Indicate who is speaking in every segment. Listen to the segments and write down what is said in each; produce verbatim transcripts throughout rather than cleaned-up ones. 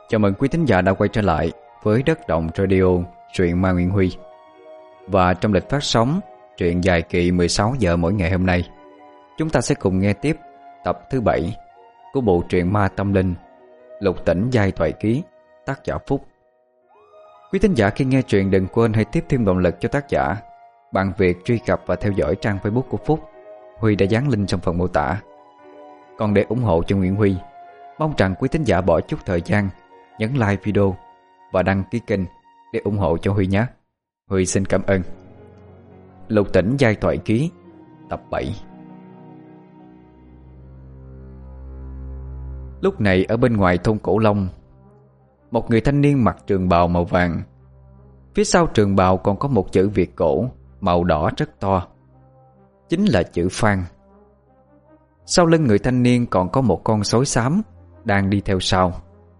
Speaker 1: Chào mừng quý thính giả đã quay trở lại với Đất Động Radio, truyện Ma Nguyễn Huy. Và trong lịch phát sóng truyện dài kỳ mười sáu giờ mỗi ngày hôm nay, chúng ta sẽ cùng nghe tiếp tập thứ bảy của bộ truyện ma tâm linh Lục Tỉnh Giai Thoại Ký, tác giả Phúc. Quý thính giả khi nghe truyện đừng quên hãy tiếp thêm động lực cho tác giả bằng việc truy cập và theo dõi trang Facebook của Phúc. Huy đã dán link trong phần mô tả. Còn để ủng hộ cho Nguyễn Huy, mong rằng quý thính giả bỏ chút thời gian nhấn like video và đăng ký kênh để ủng hộ cho Huy nhé. Huy xin cảm ơn. Lục Tỉnh Giai Thoại Ký, tập bảy. Lúc này ở bên ngoài thôn Cổ Long, một người thanh niên mặc trường bào màu vàng. Phía sau trường bào còn có một chữ Việt cổ màu đỏ rất to, chính là chữ Phan. Sau lưng người thanh niên còn có một con sói xám đang đi theo sau.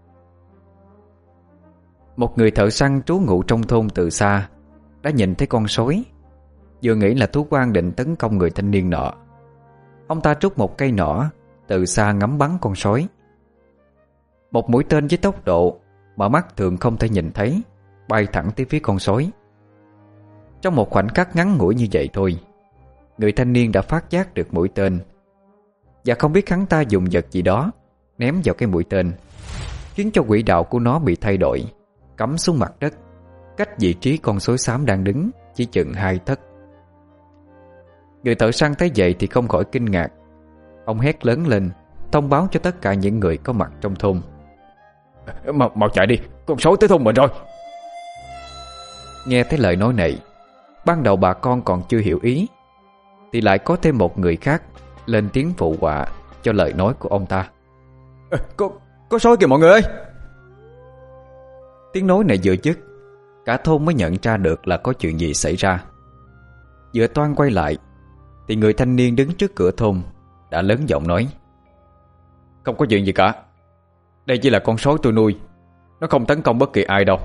Speaker 1: Một người thợ săn trú ngụ trong thôn từ xa đã nhìn thấy con sói, vừa nghĩ là thú quan định tấn công người thanh niên nọ. Ông ta rút một cây nỏ từ xa ngắm bắn con sói. Một mũi tên với tốc độ mà mắt thường không thể nhìn thấy bay thẳng tới phía con sói. Trong một khoảnh khắc ngắn ngủi như vậy thôi, người thanh niên đã phát giác được mũi tên, và không biết hắn ta dùng vật gì đó ném vào cái mũi tên, khiến cho quỹ đạo của nó bị thay đổi, cắm xuống mặt đất, cách vị trí con sói xám đang đứng chỉ chừng hai tấc. Người thợ săn thấy vậy thì không khỏi kinh ngạc. Ông hét lớn lên, thông báo cho tất cả những người có mặt trong thôn: Mau, mau chạy đi, con sói tới thôn mình rồi. Nghe thấy lời nói này, ban đầu bà con còn chưa hiểu ý, thì lại có thêm một người khác lên tiếng phụ họa cho lời nói của ông ta: à, Có, có sói kìa mọi người ơi. Tiếng nói này vừa dứt, cả thôn mới nhận ra được là có chuyện gì xảy ra. Vừa toan quay lại thì người thanh niên đứng trước cửa thôn đã lớn giọng nói: Không có chuyện gì cả, đây chỉ là con sói tôi nuôi, nó không tấn công bất kỳ ai đâu.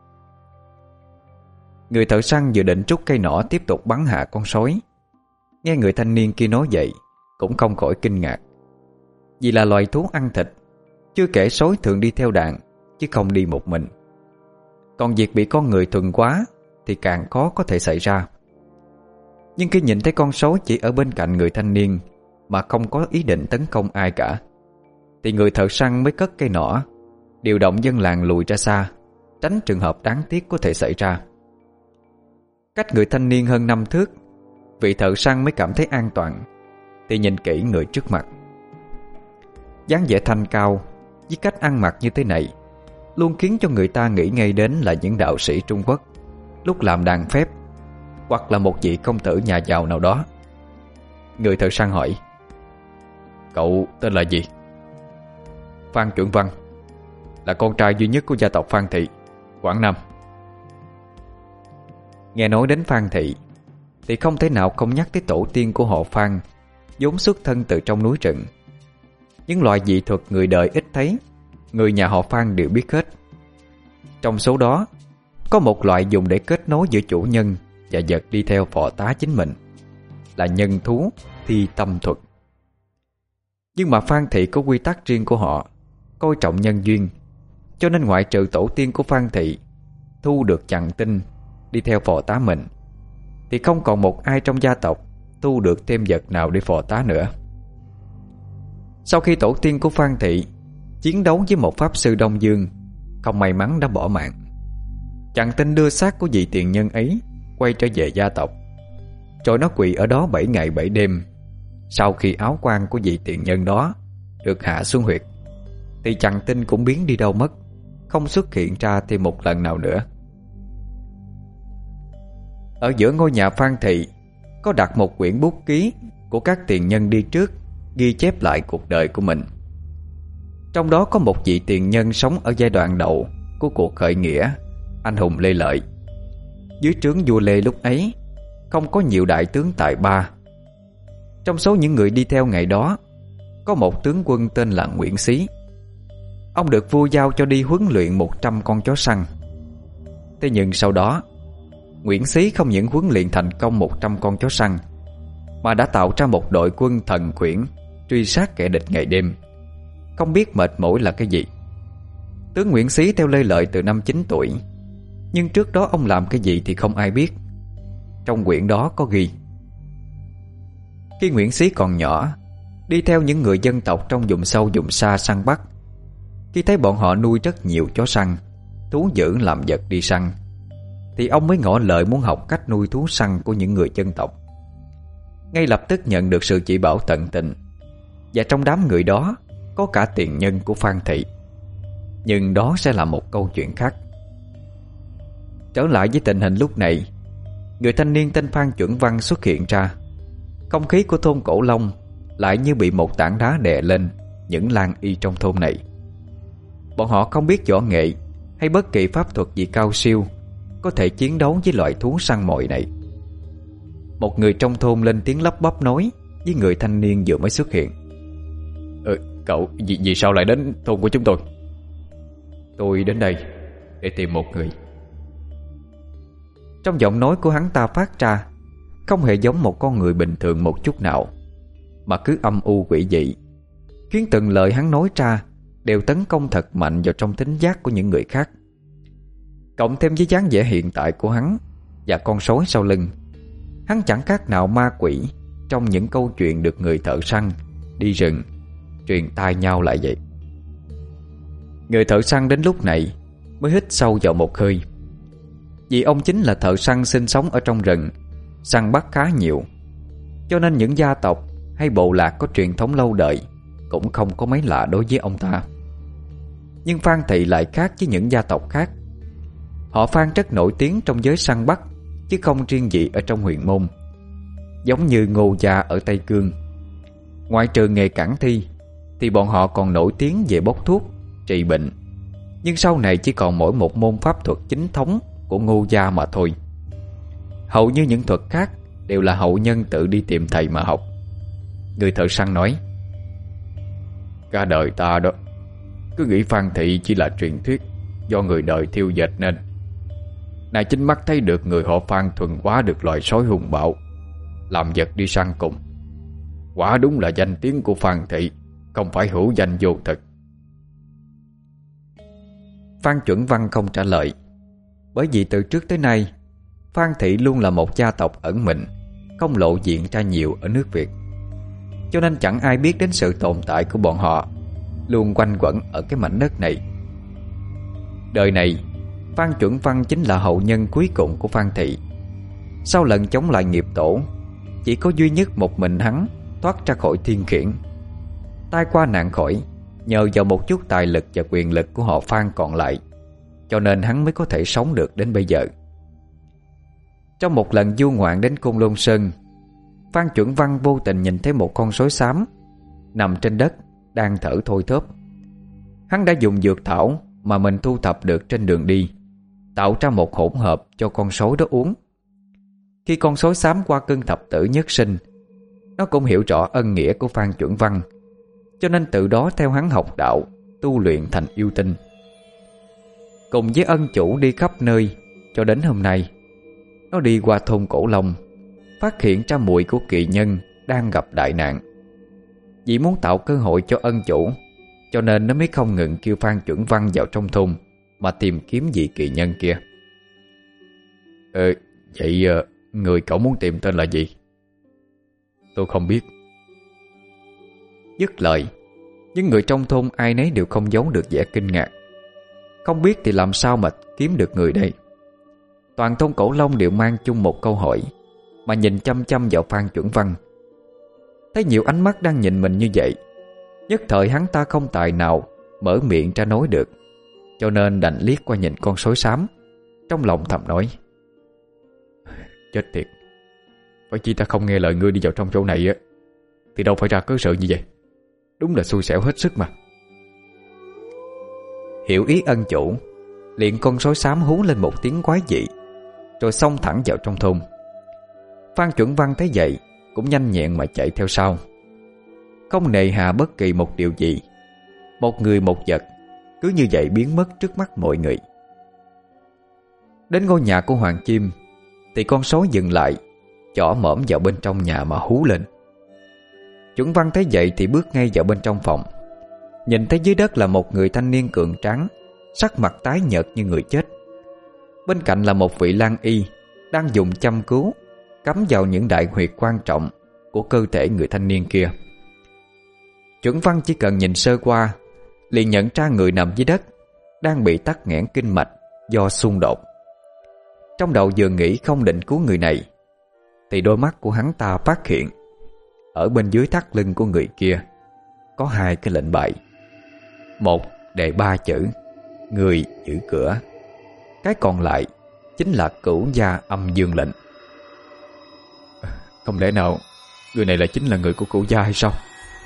Speaker 1: Người thợ săn vừa định rút cây nỏ tiếp tục bắn hạ con sói, nghe người thanh niên kia nói vậy cũng không khỏi kinh ngạc. Vì là loài thú ăn thịt, chưa kể sói thường đi theo đàn chứ không đi một mình. Còn việc bị con người thuần quá thì càng khó có thể xảy ra. Nhưng khi nhìn thấy con sói chỉ ở bên cạnh người thanh niên mà không có ý định tấn công ai cả, thì người thợ săn mới cất cây nỏ, điều động dân làng lùi ra xa, tránh trường hợp đáng tiếc có thể xảy ra. Cách người thanh niên hơn năm thước, vị thợ săn mới cảm thấy an toàn, thì nhìn kỹ người trước mặt. Dáng vẻ thanh cao với cách ăn mặc như thế này luôn khiến cho người ta nghĩ ngay đến là những đạo sĩ Trung Quốc lúc làm đàn phép, hoặc là một vị công tử nhà giàu nào đó. Người thợ săn hỏi: Cậu tên là gì? Phan Trưởng Văn, là con trai duy nhất của gia tộc Phan Thị, Quảng Nam. Nghe nói đến Phan Thị thì không thể nào không nhắc tới tổ tiên của họ Phan, vốn xuất thân từ trong núi rừng. Những loại dị thuật người đời ít thấy, người nhà họ Phan đều biết hết. Trong số đó có một loại dùng để kết nối giữa chủ nhân và vật đi theo phò tá chính mình, là nhân thú thi tâm thuật. Nhưng mà Phan Thị có quy tắc riêng của họ, coi trọng nhân duyên, cho nên ngoại trừ tổ tiên của Phan Thị thu được chằn tinh đi theo phò tá mình, thì không còn một ai trong gia tộc thu được thêm vật nào để phò tá nữa. Sau khi tổ tiên của Phan Thị chiến đấu với một pháp sư Đông Dương, không may mắn đã bỏ mạng, chằn tinh đưa xác của vị tiền nhân ấy quay trở về gia tộc, rồi nó quỳ ở đó bảy ngày bảy đêm. Sau khi áo quan của vị tiền nhân đó được hạ xuống huyệt, thì chằn tinh cũng biến đi đâu mất, không xuất hiện ra thêm một lần nào nữa. Ở giữa ngôi nhà Phan Thị có đặt một quyển bút ký của các tiền nhân đi trước, ghi chép lại cuộc đời của mình. Trong đó có một vị tiền nhân sống ở giai đoạn đầu của cuộc khởi nghĩa anh hùng Lê Lợi. Dưới trướng vua Lê lúc ấy không có nhiều đại tướng tài ba. Trong số những người đi theo ngày đó có một tướng quân tên là Nguyễn Xí. Ông được vua giao cho đi huấn luyện một trăm con chó săn. Thế nhưng sau đó, Nguyễn Xí không những huấn luyện thành công một trăm con chó săn, mà đã tạo ra một đội quân thần quyển truy sát kẻ địch ngày đêm, không biết mệt mỏi là cái gì. Tướng Nguyễn Xí theo lê lợi từ năm chín tuổi, nhưng trước đó ông làm cái gì thì không ai biết. Trong quyển đó có ghi: khi Nguyễn Xí còn nhỏ, đi theo những người dân tộc trong vùng sâu vùng xa săn bắt. Khi thấy bọn họ nuôi rất nhiều chó săn, thú dữ làm vật đi săn, thì ông mới ngỏ lời muốn học cách nuôi thú săn của những người dân tộc. Ngay lập tức nhận được sự chỉ bảo tận tình, và trong đám người đó có cả tiền nhân của Phan Thị. Nhưng đó sẽ là một câu chuyện khác. Trở lại với tình hình lúc này, người thanh niên tên Phan Chuẩn Văn xuất hiện ra. Không khí của thôn Cổ Long lại như bị một tảng đá đè lên những lang y trong thôn này. Bọn họ không biết võ nghệ hay bất kỳ pháp thuật gì cao siêu có thể chiến đấu với loại thú săn mồi này. Một người trong thôn lên tiếng lắp bắp nói với người thanh niên vừa mới xuất hiện: Ừ, cậu vì, vì sao lại đến thôn của chúng tôi? Tôi đến đây để tìm một người. Trong giọng nói của hắn ta phát ra không hề giống một con người bình thường một chút nào, mà cứ âm u quỷ dị, khiến từng lời hắn nói ra đều tấn công thật mạnh vào trong thính giác của những người khác. Cộng thêm với dáng vẻ hiện tại của hắn và con sói sau lưng, hắn chẳng khác nào ma quỷ trong những câu chuyện được người thợ săn đi rừng truyền tai nhau lại vậy. Người thợ săn đến lúc này mới hít sâu vào một hơi, vì ông chính là thợ săn sinh sống ở trong rừng, săn bắt khá nhiều, cho nên những gia tộc hay bộ lạc có truyền thống lâu đời cũng không có mấy lạ đối với ông ta. Nhưng Phan Thị lại khác với những gia tộc khác. Họ Phan rất nổi tiếng trong giới săn bắt, chứ không riêng gì ở trong huyền môn. Giống như Ngô gia ở Tây Cương, ngoại trừ nghề cản thi thì bọn họ còn nổi tiếng về bốc thuốc, trị bệnh. Nhưng sau này chỉ còn mỗi một môn pháp thuật chính thống của Ngô gia mà thôi. Hầu như những thuật khác đều là hậu nhân tự đi tìm thầy mà học. Người thợ săn nói: Cả đời ta đó cứ nghĩ Phan Thị chỉ là truyền thuyết do người đời thiêu dệt nên. Này chính mắt thấy được người họ Phan thuần hóa được loài sói hung bạo, làm vật đi săn cùng. Quả đúng là danh tiếng của Phan Thị không phải hữu danh vô thực. Phan Chuẩn Văn không trả lời, bởi vì từ trước tới nay Phan Thị luôn là một gia tộc ẩn mình, không lộ diện ra nhiều ở nước Việt, cho nên chẳng ai biết đến sự tồn tại của bọn họ, luôn quanh quẩn ở cái mảnh đất này. Đời này Phan Chuẩn Văn chính là hậu nhân cuối cùng của Phan Thị. Sau lần chống lại nghiệp tổ, chỉ có duy nhất một mình hắn thoát ra khỏi thiên khiển. Tai qua nạn khỏi nhờ vào một chút tài lực và quyền lực của họ Phan còn lại, cho nên hắn mới có thể sống được đến bây giờ. Trong một lần du ngoạn đến Côn Lôn Sơn, Phan Chuẩn Văn vô tình nhìn thấy một con sói xám nằm trên đất đang thở thôi thóp. Hắn đã dùng dược thảo mà mình thu thập được trên đường đi, tạo ra một hỗn hợp cho con sói đó uống. Khi con sói xám qua cơn thập tử nhất sinh, nó cũng hiểu rõ ân nghĩa của Phan Chuẩn Văn, cho nên từ đó theo hắn học đạo, tu luyện thành yêu tinh. Cùng với ân chủ đi khắp nơi cho đến hôm nay, nó đi qua thôn Cổ Long, phát hiện ra muội của kỳ nhân đang gặp đại nạn. Vì muốn tạo cơ hội cho ân chủ, cho nên nó mới không ngừng kêu Phan Chuẩn Văn vào trong thôn mà tìm kiếm vị kỳ nhân kia. Ờ, vậy người cậu muốn tìm tên là gì? Tôi không biết. Dứt lời, những người trong thôn ai nấy đều không giấu được vẻ kinh ngạc. Không biết thì làm sao mà kiếm được người đây? Toàn thôn Cổ Long đều mang chung một câu hỏi, mà nhìn chăm chăm vào Phan Chuẩn Văn. Thấy nhiều ánh mắt đang nhìn mình như vậy, nhất thời hắn ta không tài nào mở miệng ra nói được, cho nên đành liếc qua nhìn con sói xám, trong lòng thầm nói: Chết tiệt, phải chi ta không nghe lời ngươi đi vào trong chỗ này á, thì đâu phải ra cớ sự như vậy. Đúng là xui xẻo hết sức mà. Hiểu ý ân chủ, liền con sói xám hú lên một tiếng quái dị, rồi xông thẳng vào trong thôn. Phan Chuẩn Văn thấy vậy cũng nhanh nhẹn mà chạy theo sau, không nề hà bất kỳ một điều gì. Một người một vật cứ như vậy biến mất trước mắt mọi người. Đến ngôi nhà của Hoàng Chim thì con sói dừng lại, chỏ mõm vào bên trong nhà mà hú lên. Chuẩn Văn thấy vậy thì bước ngay vào bên trong phòng, nhìn thấy dưới đất là một người thanh niên cường tráng, sắc mặt tái nhợt như người chết. Bên cạnh là một vị lang y đang dùng châm cứu cắm vào những đại huyệt quan trọng của cơ thể người thanh niên kia. Chuẩn Văn chỉ cần nhìn sơ qua liền nhận ra người nằm dưới đất đang bị tắc nghẽn kinh mạch do xung đột. Trong đầu vừa nghĩ không định cứu người này, thì đôi mắt của hắn ta phát hiện ở bên dưới thắt lưng của người kia có hai cái lệnh bài. Một đề ba chữ người giữ cửa, cái còn lại chính là Cửu gia âm dương lệnh. Không lẽ nào người này lại chính là người của Cửu gia hay sao?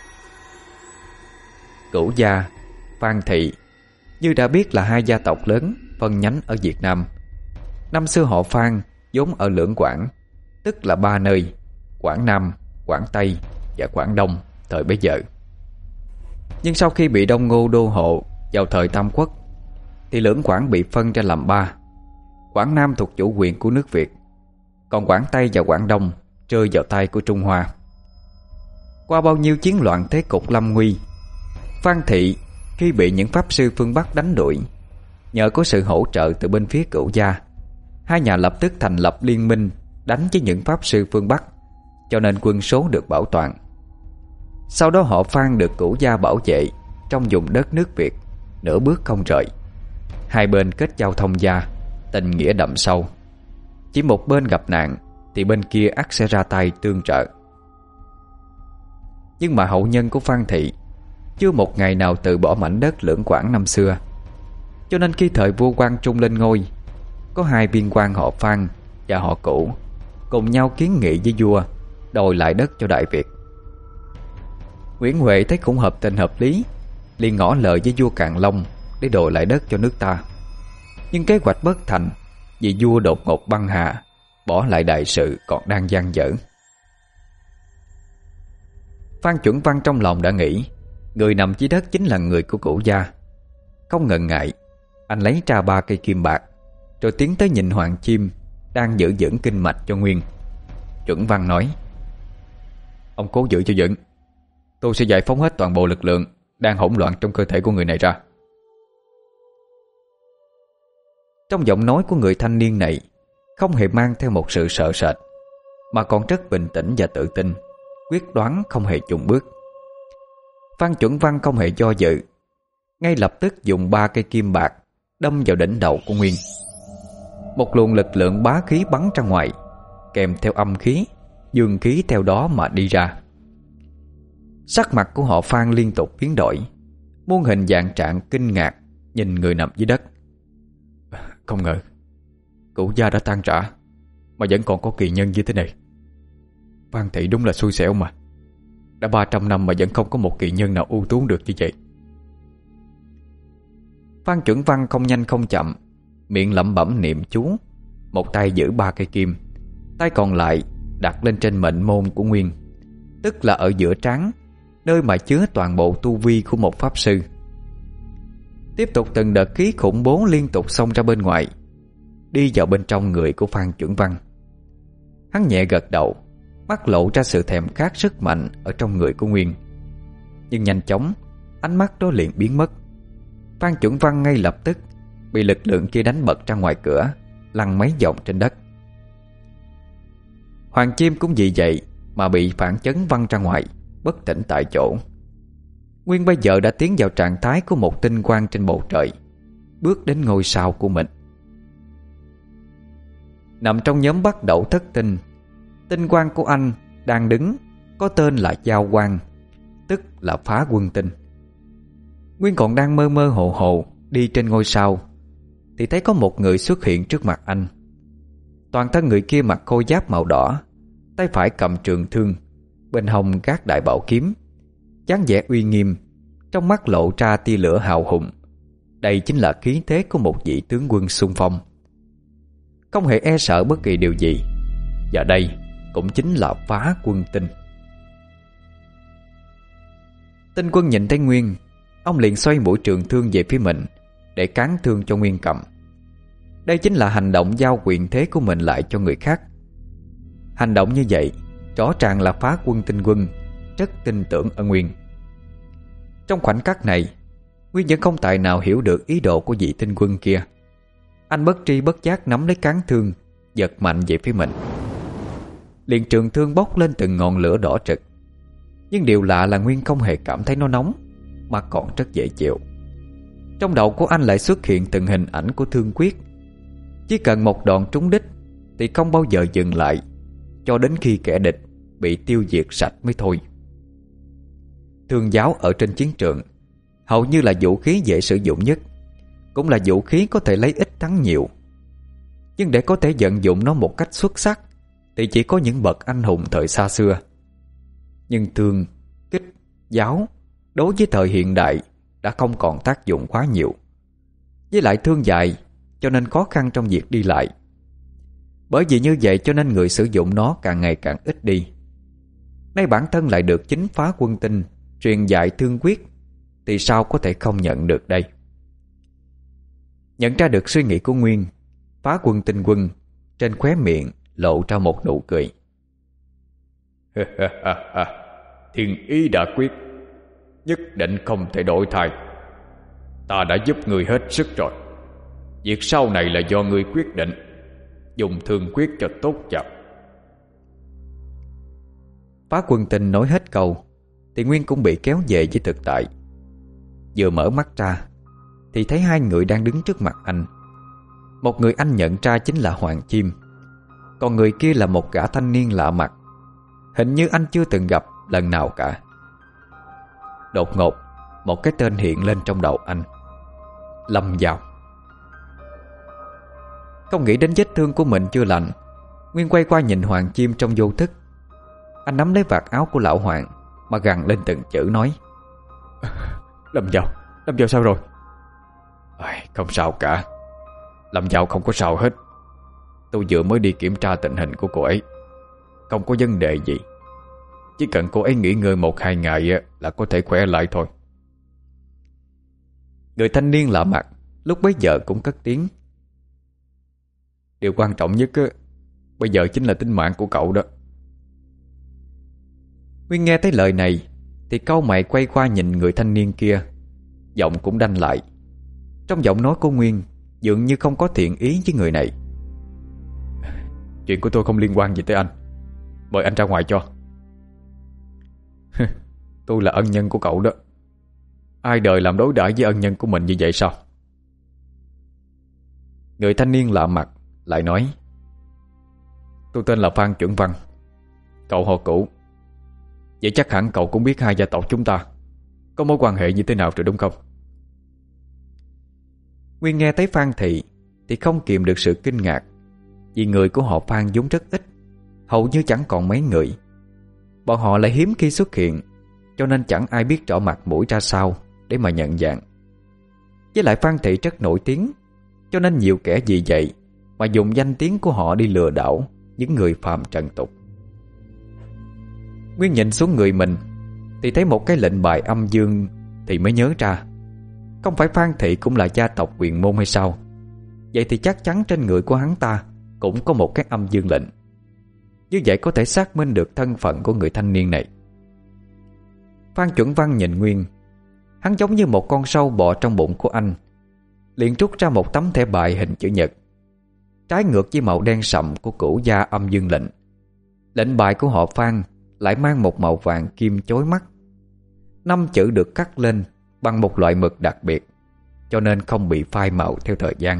Speaker 1: Cửu gia, Phan thị như đã biết là hai gia tộc lớn phân nhánh ở Việt Nam. Năm xưa họ Phan vốn ở Lưỡng Quảng, tức là ba nơi: Quảng Nam, Quảng Tây và Quảng Đông thời bấy giờ. Nhưng sau khi bị Đông Ngô đô hộ vào thời Tam Quốc, thì Lưỡng Quảng bị phân ra làm ba. Quảng Nam thuộc chủ quyền của nước Việt, còn Quảng Tây và Quảng Đông rơi vào tay của Trung Hoa. Qua bao nhiêu chiến loạn thế cục lâm nguy, Phan thị khi bị những pháp sư phương Bắc đánh đuổi, nhờ có sự hỗ trợ từ bên phía Cửu gia, hai nhà lập tức thành lập liên minh đánh với những pháp sư phương Bắc, cho nên quân số được bảo toàn. Sau đó họ Phan được Cửu gia bảo vệ trong vùng đất nước Việt, nửa bước không rời. Hai bên kết giao thông gia, tình nghĩa đậm sâu. Chỉ một bên gặp nạn thì bên kia ắt sẽ ra tay tương trợ. Nhưng mà hậu nhân của Phan thị chưa một ngày nào từ bỏ mảnh đất Lưỡng Quảng năm xưa, cho nên khi thời vua Quang Trung lên ngôi, có hai viên quan họ Phan và họ Cửu cùng nhau kiến nghị với vua đòi lại đất cho Đại Việt. Nguyễn Huệ thấy cũng hợp tình hợp lý, liền ngỏ lời với vua Càn Long để đòi lại đất cho nước ta. Nhưng kế hoạch bất thành vì vua đột ngột băng hà, bỏ lại đại sự còn đang dang dở. Phan Chuẩn Văn trong lòng đã nghĩ người nằm dưới đất chính là người của Cửu gia. Không ngần ngại, anh lấy ra ba cây kim bạc, rồi tiến tới nhìn Hoàng Chim đang giữ vững kinh mạch cho Nguyên. Chuẩn Văn nói: Ông cố giữ cho vững, tôi sẽ giải phóng hết toàn bộ lực lượng đang hỗn loạn trong cơ thể của người này ra. Trong giọng nói của người thanh niên này không hề mang theo một sự sợ sệt, mà còn rất bình tĩnh và tự tin, quyết đoán không hề chùn bước. Phan Chuẩn Văn không hề do dự, ngay lập tức dùng ba cây kim bạc đâm vào đỉnh đầu của Nguyên. Một luồng lực lượng bá khí bắn ra ngoài, kèm theo âm khí, dương khí theo đó mà đi ra. Sắc mặt của họ Phan liên tục biến đổi, muôn hình dạng trạng kinh ngạc nhìn người nằm dưới đất. Không ngờ Cửu gia đã tan rã mà vẫn còn có kỳ nhân như thế này. Phan thị đúng là xui xẻo mà. Đã ba trăm năm mà vẫn không có một kỳ nhân nào ưu tú được như vậy. Phan Chuẩn Văn không nhanh không chậm, miệng lẩm bẩm niệm chú, một tay giữ ba cây kim, tay còn lại đặt lên trên mệnh môn của Nguyên, tức là ở giữa trán, nơi mà chứa toàn bộ tu vi của một pháp sư. Tiếp tục từng đợt khí khủng bố liên tục xông ra bên ngoài, đi vào bên trong người của Phan Chuẩn Văn. Hắn nhẹ gật đầu, mắt lộ ra sự thèm khát sức mạnh ở trong người của Nguyên. Nhưng nhanh chóng ánh mắt đó liền biến mất. Phan Chuẩn Văn ngay lập tức bị lực lượng kia đánh bật ra ngoài cửa, lăn mấy vòng trên đất. Hoàng Chim cũng vì vậy mà bị phản chấn văng ra ngoài, bất tỉnh tại chỗ. Nguyên bây giờ đã tiến vào trạng thái của một tinh quang trên bầu trời, bước đến ngôi sao của mình. Nằm trong nhóm bắt đầu thất tinh, tinh quang của anh đang đứng có tên là Giao Quang, tức là phá quân tinh. Nguyên còn đang mơ mơ hồ hồ đi trên ngôi sao, thì thấy có một người xuất hiện trước mặt anh. Toàn thân người kia mặc khôi giáp màu đỏ, tay phải cầm trường thương, bên hông gác đại bảo kiếm, dáng vẻ uy nghiêm, trong mắt lộ ra tia lửa hào hùng. Đây chính là khí thế của một vị tướng quân xung phong, không hề e sợ bất kỳ điều gì. Và đây cũng chính là phá quân tinh. Tinh quân nhìn thấy Nguyên, ông liền xoay mũi trường thương về phía mình để cán thương cho Nguyên cầm. Đây chính là hành động giao quyền thế của mình lại cho người khác. Hành động như vậy rõ ràng là phá quân tinh quân rất tin tưởng ở Nguyên. Trong khoảnh khắc này, Nguyên vẫn không tài nào hiểu được ý đồ của vị tinh quân kia. Anh bất tri bất giác nắm lấy cán thương, giật mạnh về phía mình. Liền trường thương bốc lên từng ngọn lửa đỏ rực. Nhưng điều lạ là Nguyên không hề cảm thấy nó nóng, mà còn rất dễ chịu. Trong đầu của anh lại xuất hiện từng hình ảnh của thương quyết. Chỉ cần một đòn trúng đích thì không bao giờ dừng lại, cho đến khi kẻ địch bị tiêu diệt sạch mới thôi. Thương giáo ở trên chiến trường hầu như là vũ khí dễ sử dụng nhất, cũng là vũ khí có thể lấy ít thắng nhiều. Nhưng để có thể vận dụng nó một cách xuất sắc thì chỉ có những bậc anh hùng thời xa xưa. Nhưng thương, kích, giáo đối với thời hiện đại đã không còn tác dụng quá nhiều. Với lại thương dài, cho nên khó khăn trong việc đi lại. Bởi vì như vậy cho nên người sử dụng nó càng ngày càng ít đi. Nay bản thân lại được chính Phá Quân Tinh truyền dạy thương quyết, thì sao có thể không nhận được đây? Nhận ra được suy nghĩ của Nguyên, Phá Quân Tinh quân trên khóe miệng lộ ra một nụ cười. Thiên ý đã quyết, nhất định không thể đổi thay. Ta đã giúp người hết sức rồi. Việc sau này là do người quyết định. Dùng thương quyết cho tốt chậm. Phá Quân Tinh nói hết câu thì Nguyên cũng bị kéo về với thực tại. Vừa mở mắt ra thì thấy hai người đang đứng trước mặt anh. Một người anh nhận ra chính là Hoàng Chim, còn người kia là một gã thanh niên lạ mặt, hình như anh chưa từng gặp lần nào cả. Đột ngột một cái tên hiện lên trong đầu anh: Lâm Dao. Không nghĩ đến vết thương của mình chưa lành, Nguyên quay qua nhìn Hoàng Chim trong vô thức. Anh nắm lấy vạt áo của lão Hoàng mà gằn lên từng chữ nói: Lâm Dao, Lâm Dao sao rồi? À, không sao cả. Lâm Dao không có sao hết. Tôi vừa mới đi kiểm tra tình hình của cô ấy, không có vấn đề gì. Chỉ cần cô ấy nghỉ ngơi một hai ngày là có thể khỏe lại thôi. Người thanh niên lạ mặt lúc bấy giờ cũng cất tiếng: Điều quan trọng nhất bây giờ chính là tính mạng của cậu đó. Nguyên nghe thấy lời này thì cau mày quay qua nhìn người thanh niên kia, giọng cũng đanh lại. Trong giọng nói của Nguyên dường như không có thiện ý với người này. Chuyện của tôi không liên quan gì tới anh, mời anh ra ngoài cho. Tôi là ân nhân của cậu đó. Ai đời làm đối đãi với ân nhân của mình như vậy sao? Người thanh niên lạ mặt lại nói: Tôi tên là Phan Chuẩn Văn, cậu họ Cửu. Vậy chắc hẳn cậu cũng biết hai gia tộc chúng ta có mối quan hệ như thế nào rồi đúng không? Nguyên nghe thấy Phan Thị thì không kìm được sự kinh ngạc, vì người của họ Phan vốn rất ít, hầu như chẳng còn mấy người. Bọn họ lại hiếm khi xuất hiện, cho nên chẳng ai biết rõ mặt mũi ra sao để mà nhận dạng. Với lại Phan Thị rất nổi tiếng, cho nên nhiều kẻ vì vậy mà dùng danh tiếng của họ đi lừa đảo những người phàm trần tục. Nguyên nhìn xuống người mình thì thấy một cái lệnh bài âm dương, thì mới nhớ ra không phải Phan Thị cũng là gia tộc quyền môn hay sao? Vậy thì chắc chắn trên người của hắn ta cũng có một cái âm dương lệnh. Như vậy có thể xác minh được thân phận của người thanh niên này. Phan Chuẩn Văn nhìn Nguyên, hắn giống như một con sâu bò trong bụng của anh, liền rút ra một tấm thẻ bài hình chữ nhật, trái ngược với màu đen sậm của cửu gia âm dương lệnh. Lệnh bài của họ Phan lại mang một màu vàng kim chói mắt. Năm chữ được cắt lên bằng một loại mực đặc biệt, cho nên không bị phai màu theo thời gian.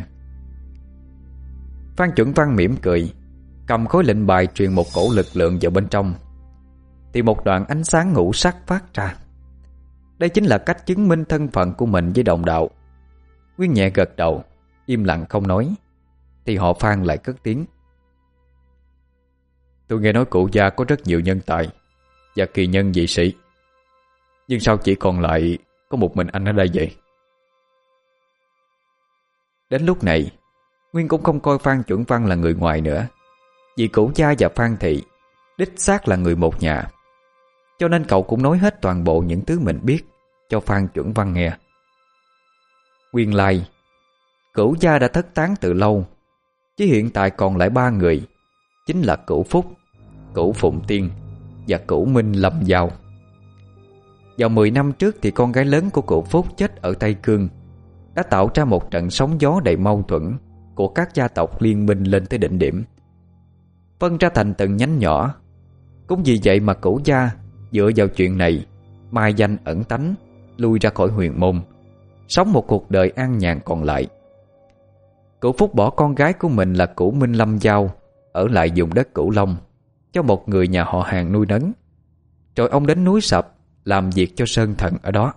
Speaker 1: Phan Chuẩn Văn mỉm cười, cầm khối lệnh bài truyền một cổ lực lượng vào bên trong, thì một đoạn ánh sáng ngũ sắc phát ra. Đây chính là cách chứng minh thân phận của mình với đồng đạo. Nguyên nhẹ gật đầu, im lặng không nói, thì họ Phan lại cất tiếng: Tôi nghe nói cụ gia có rất nhiều nhân tài và kỳ nhân dị sĩ, nhưng sao chỉ còn lại có một mình anh ở đây vậy? Đến lúc này Nguyên cũng không coi Phan Chuẩn Văn là người ngoài nữa, vì cụ gia và Phan Thị đích xác là người một nhà, cho nên cậu cũng nói hết toàn bộ những thứ mình biết cho Phan Chuẩn Văn nghe. Nguyên lai Cửu gia đã thất tán từ lâu, chỉ hiện tại còn lại ba người, chính là Cửu Phúc, Cửu Phụng Tiên và Cửu Minh Lâm Giao. Vào mười năm trước thì con gái lớn của cụ Phúc chết ở Tây Cương, đã tạo ra một trận sóng gió đầy mâu thuẫn của các gia tộc liên minh lên tới đỉnh điểm, phân ra thành từng nhánh nhỏ. Cũng vì vậy mà cửu gia dựa vào chuyện này mai danh ẩn tánh, lui ra khỏi huyền môn, sống một cuộc đời an nhàn còn lại. Cửu Phúc bỏ con gái của mình là Cửu Minh Lâm Giao ở lại vùng đất Cửu Long cho một người nhà họ hàng nuôi nấng, rồi ông đến núi Sập làm việc cho Sơn Thần ở đó.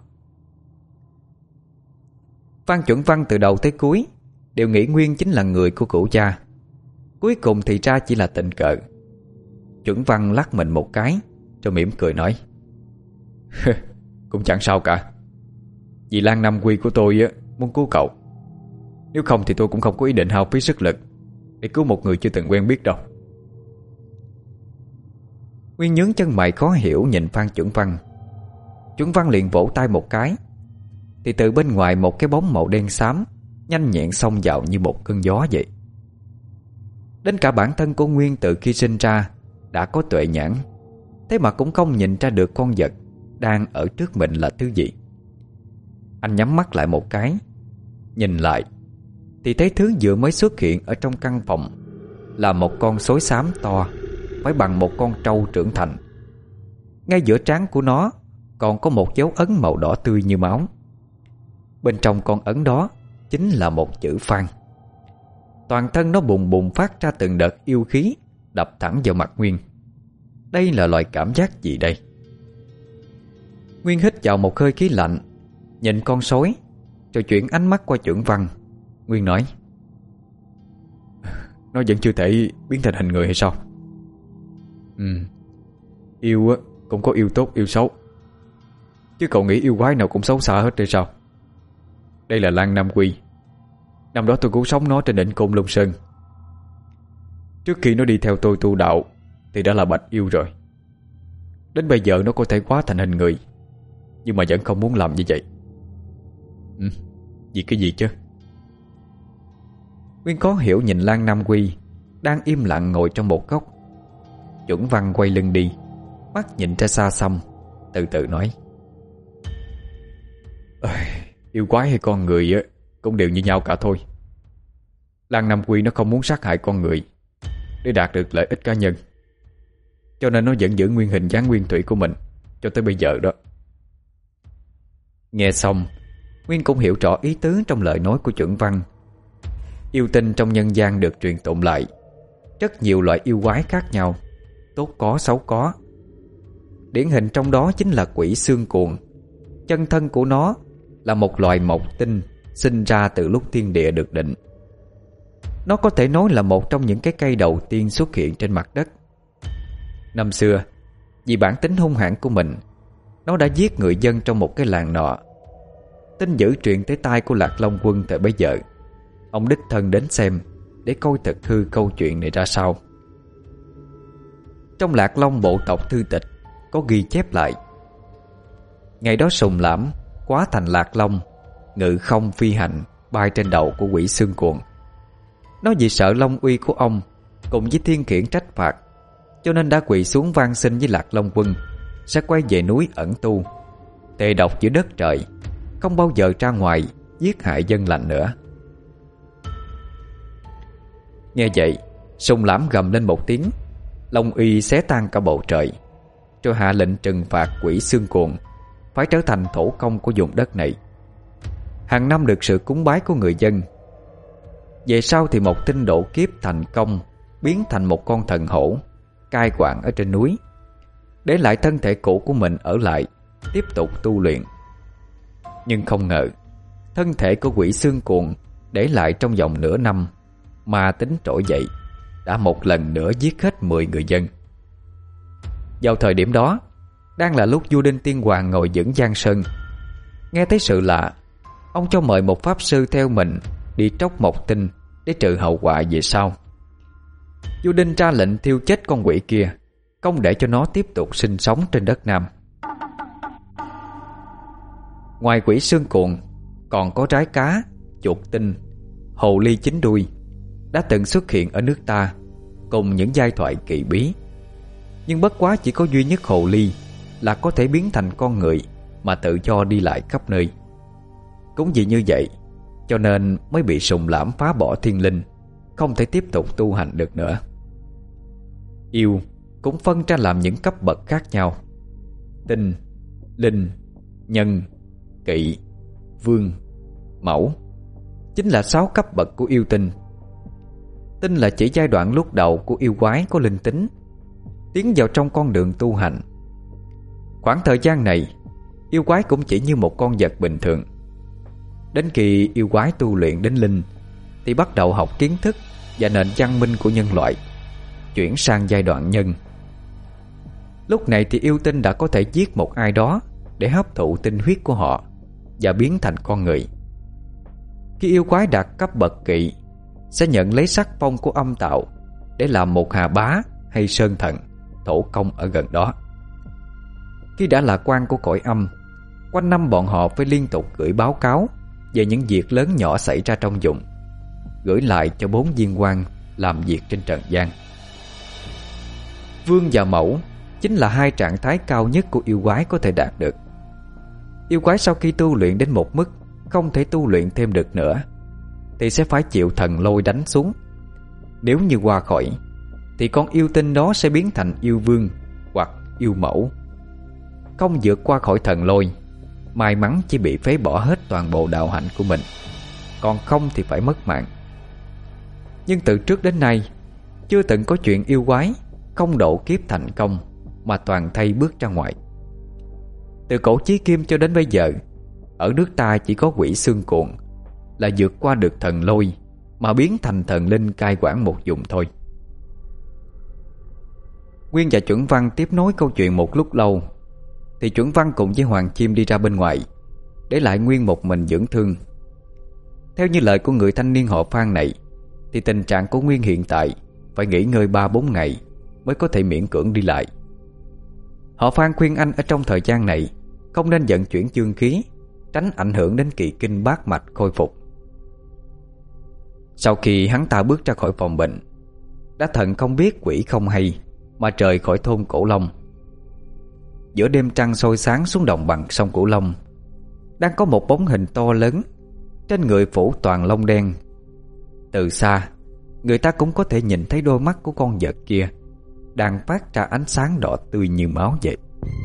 Speaker 1: Phan Chuẩn Văn từ đầu tới cuối đều nghĩ Nguyên chính là người của Cửu gia. Cuối cùng thì ra chỉ là tình cờ. Chuẩn Văn lắc mình một cái rồi mỉm cười nói: Cũng chẳng sao cả. Vì Lan Nam Quy của tôi á, muốn cứu cậu. Nếu không thì tôi cũng không có ý định hao phí sức lực để cứu một người chưa từng quen biết đâu. Nguyên nhướng chân mày khó hiểu nhìn Phan Chuẩn Văn. Chuẩn Văn liền vỗ tay một cái, thì từ bên ngoài một cái bóng màu đen xám nhanh nhẹn xông vào như một cơn gió vậy. Đến cả bản thân của Nguyên từ khi sinh ra đã có tuệ nhãn, thế mà cũng không nhìn ra được con vật đang ở trước mình là thứ gì. Anh nhắm mắt lại một cái, nhìn lại thì thấy thứ vừa mới xuất hiện ở trong căn phòng là một con sói xám to, phải bằng một con trâu trưởng thành. Ngay giữa trán của nó còn có một dấu ấn màu đỏ tươi như máu. Bên trong con ấn đó chính là một chữ Phan. Toàn thân nó bùng bùng phát ra từng đợt yêu khí, đập thẳng vào mặt Nguyên. Đây là loại cảm giác gì đây? Nguyên hít vào một hơi khí lạnh, nhìn con sói, rồi chuyển ánh mắt qua Chuẩn Văn. Nguyên nói: Nó vẫn chưa thể biến thành hình người hay sao? Ừ, yêu á cũng có yêu tốt yêu xấu, chứ cậu nghĩ yêu quái nào cũng xấu xa hết hay sao? Đây là Lan Nam Quy. Năm đó tôi cứu sống nó trên đỉnh Côn Lôn Sơn. Trước khi nó đi theo tôi tu đạo thì đã là bạch yêu rồi. Đến bây giờ nó có thể hóa thành hình người, nhưng mà vẫn không muốn làm như vậy. Ừ, vì cái gì chứ? Nguyên khó hiểu nhìn Lan Nam Quy đang im lặng ngồi trong một góc. Chuẩn Văn quay lưng đi, mắt nhìn ra xa xăm, từ từ nói: Yêu quái hay con người á cũng đều như nhau cả thôi. Lan Nam Quy nó không muốn sát hại con người để đạt được lợi ích cá nhân, cho nên nó vẫn giữ nguyên hình dáng nguyên thủy của mình cho tới bây giờ đó. Nghe xong, Nguyên cũng hiểu rõ ý tứ trong lời nói của Chuẩn Văn. Yêu tinh trong nhân gian được truyền tụng lại rất nhiều loại yêu quái khác nhau, tốt có xấu có. Điển hình trong đó chính là quỷ xương cuồng. Chân thân của nó là một loài mộc tinh sinh ra từ lúc thiên địa được định. Nó có thể nói là một trong những cái cây đầu tiên xuất hiện trên mặt đất. Năm xưa, vì bản tính hung hãn của mình, nó đã giết người dân trong một cái làng nọ. Tin dữ truyền tới tai của Lạc Long Quân thời bấy giờ. Ông đích thân đến xem để coi thực hư câu chuyện này ra sao. Trong Lạc Long bộ tộc thư tịch có ghi chép lại: ngày đó Sùng Lãm hóa thành Lạc Long, ngự không phi hành bay trên đầu của quỷ xương cuồng. Nó vì sợ long uy của ông cùng với thiên khiển trách phạt, cho nên đã quỳ xuống van xin với Lạc Long Quân sẽ quay về núi ẩn tu, thề độc giữa đất trời, không bao giờ ra ngoài giết hại dân lành nữa. Nghe vậy, Sùng Lãm gầm lên một tiếng, long uy xé tan cả bầu trời, rồi hạ lệnh trừng phạt quỷ xương cuồng phải trở thành thổ công của vùng đất này. Hàng năm được sự cúng bái của người dân. Về sau thì một tinh độ kiếp thành công, biến thành một con thần hổ cai quản ở trên núi, để lại thân thể cũ của mình ở lại tiếp tục tu luyện. Nhưng không ngờ thân thể của quỷ xương cuồng để lại trong vòng nửa năm, ma tính trỗi dậy, đã một lần nữa giết hết mười người dân. Vào thời điểm đó, đang là lúc vua Đinh Tiên Hoàng ngồi vững Giang Sơn. Nghe thấy sự lạ, ông cho mời một pháp sư theo mình đi tróc mộc tinh để trừ hậu quả về sau. Vua Đinh ra lệnh thiêu chết con quỷ kia, không để cho nó tiếp tục sinh sống trên đất Nam. Ngoài quỷ xương cuồng, còn có rái cá, chuột tinh, hồ ly chín đuôi đã từng xuất hiện ở nước ta cùng những giai thoại kỳ bí. Nhưng bất quá chỉ có duy nhất hồ ly là có thể biến thành con người mà tự do đi lại khắp nơi. Cũng vì như vậy cho nên mới bị Sùng Lãm phá bỏ thiên linh, không thể tiếp tục tu hành được nữa. Yêu cũng phân ra làm những cấp bậc khác nhau: tinh, linh, nhân, kỵ, vương, mẫu. Chính là sáu cấp bậc của yêu tinh. Tinh là chỉ giai đoạn lúc đầu của yêu quái có linh tính, tiến vào trong con đường tu hành. Khoảng thời gian này, yêu quái cũng chỉ như một con vật bình thường. Đến khi yêu quái tu luyện đến linh thì bắt đầu học kiến thức và nền văn minh của nhân loại, chuyển sang giai đoạn nhân. Lúc này thì yêu tinh đã có thể giết một ai đó để hấp thụ tinh huyết của họ và biến thành con người. Khi yêu quái đạt cấp bậc kỵ, sẽ nhận lấy sắc phong của âm tạo để làm một hà bá hay sơn thần, thổ công ở gần đó. Khi đã là quan của cõi âm, quanh năm bọn họ phải liên tục gửi báo cáo về những việc lớn nhỏ xảy ra trong vùng, gửi lại cho bốn viên quan làm việc trên trần gian. Vương và mẫu chính là hai trạng thái cao nhất của yêu quái có thể đạt được. Yêu quái sau khi tu luyện đến một mức không thể tu luyện thêm được nữa thì sẽ phải chịu thần lôi đánh xuống. Nếu như qua khỏi thì con yêu tinh đó sẽ biến thành yêu vương hoặc yêu mẫu. Không vượt qua khỏi thần lôi, may mắn chỉ bị phế bỏ hết toàn bộ đạo hạnh của mình, còn không thì phải mất mạng. Nhưng từ trước đến nay chưa từng có chuyện yêu quái không độ kiếp thành công mà toàn thây bước ra ngoài. Từ cổ chí kim cho đến bây giờ, ở nước ta chỉ có quỷ xương cuồng là vượt qua được thần lôi mà biến thành thần linh cai quản một vùng thôi. Nguyên và Chuẩn Văn tiếp nối câu chuyện một lúc lâu thì Chuẩn Văn cùng với Hoàng Chim đi ra bên ngoài, để lại Nguyên một mình dưỡng thương. Theo như lời của người thanh niên họ Phan này thì tình trạng của Nguyên hiện tại phải nghỉ ngơi ba bốn ngày mới có thể miễn cưỡng đi lại. Họ Phan khuyên anh ở trong thời gian này không nên vận chuyển dương khí, tránh ảnh hưởng đến kỳ kinh bát mạch khôi phục. Sau khi hắn ta bước ra khỏi phòng bệnh, đã thần không biết quỷ không hay mà rời khỏi thôn Cổ Long. Giữa đêm trăng soi sáng xuống đồng bằng sông Cửu Long, đang có một bóng hình to lớn, trên người phủ toàn lông đen. Từ xa, người ta cũng có thể nhìn thấy đôi mắt của con vật kia đang phát ra ánh sáng đỏ tươi như máu vậy.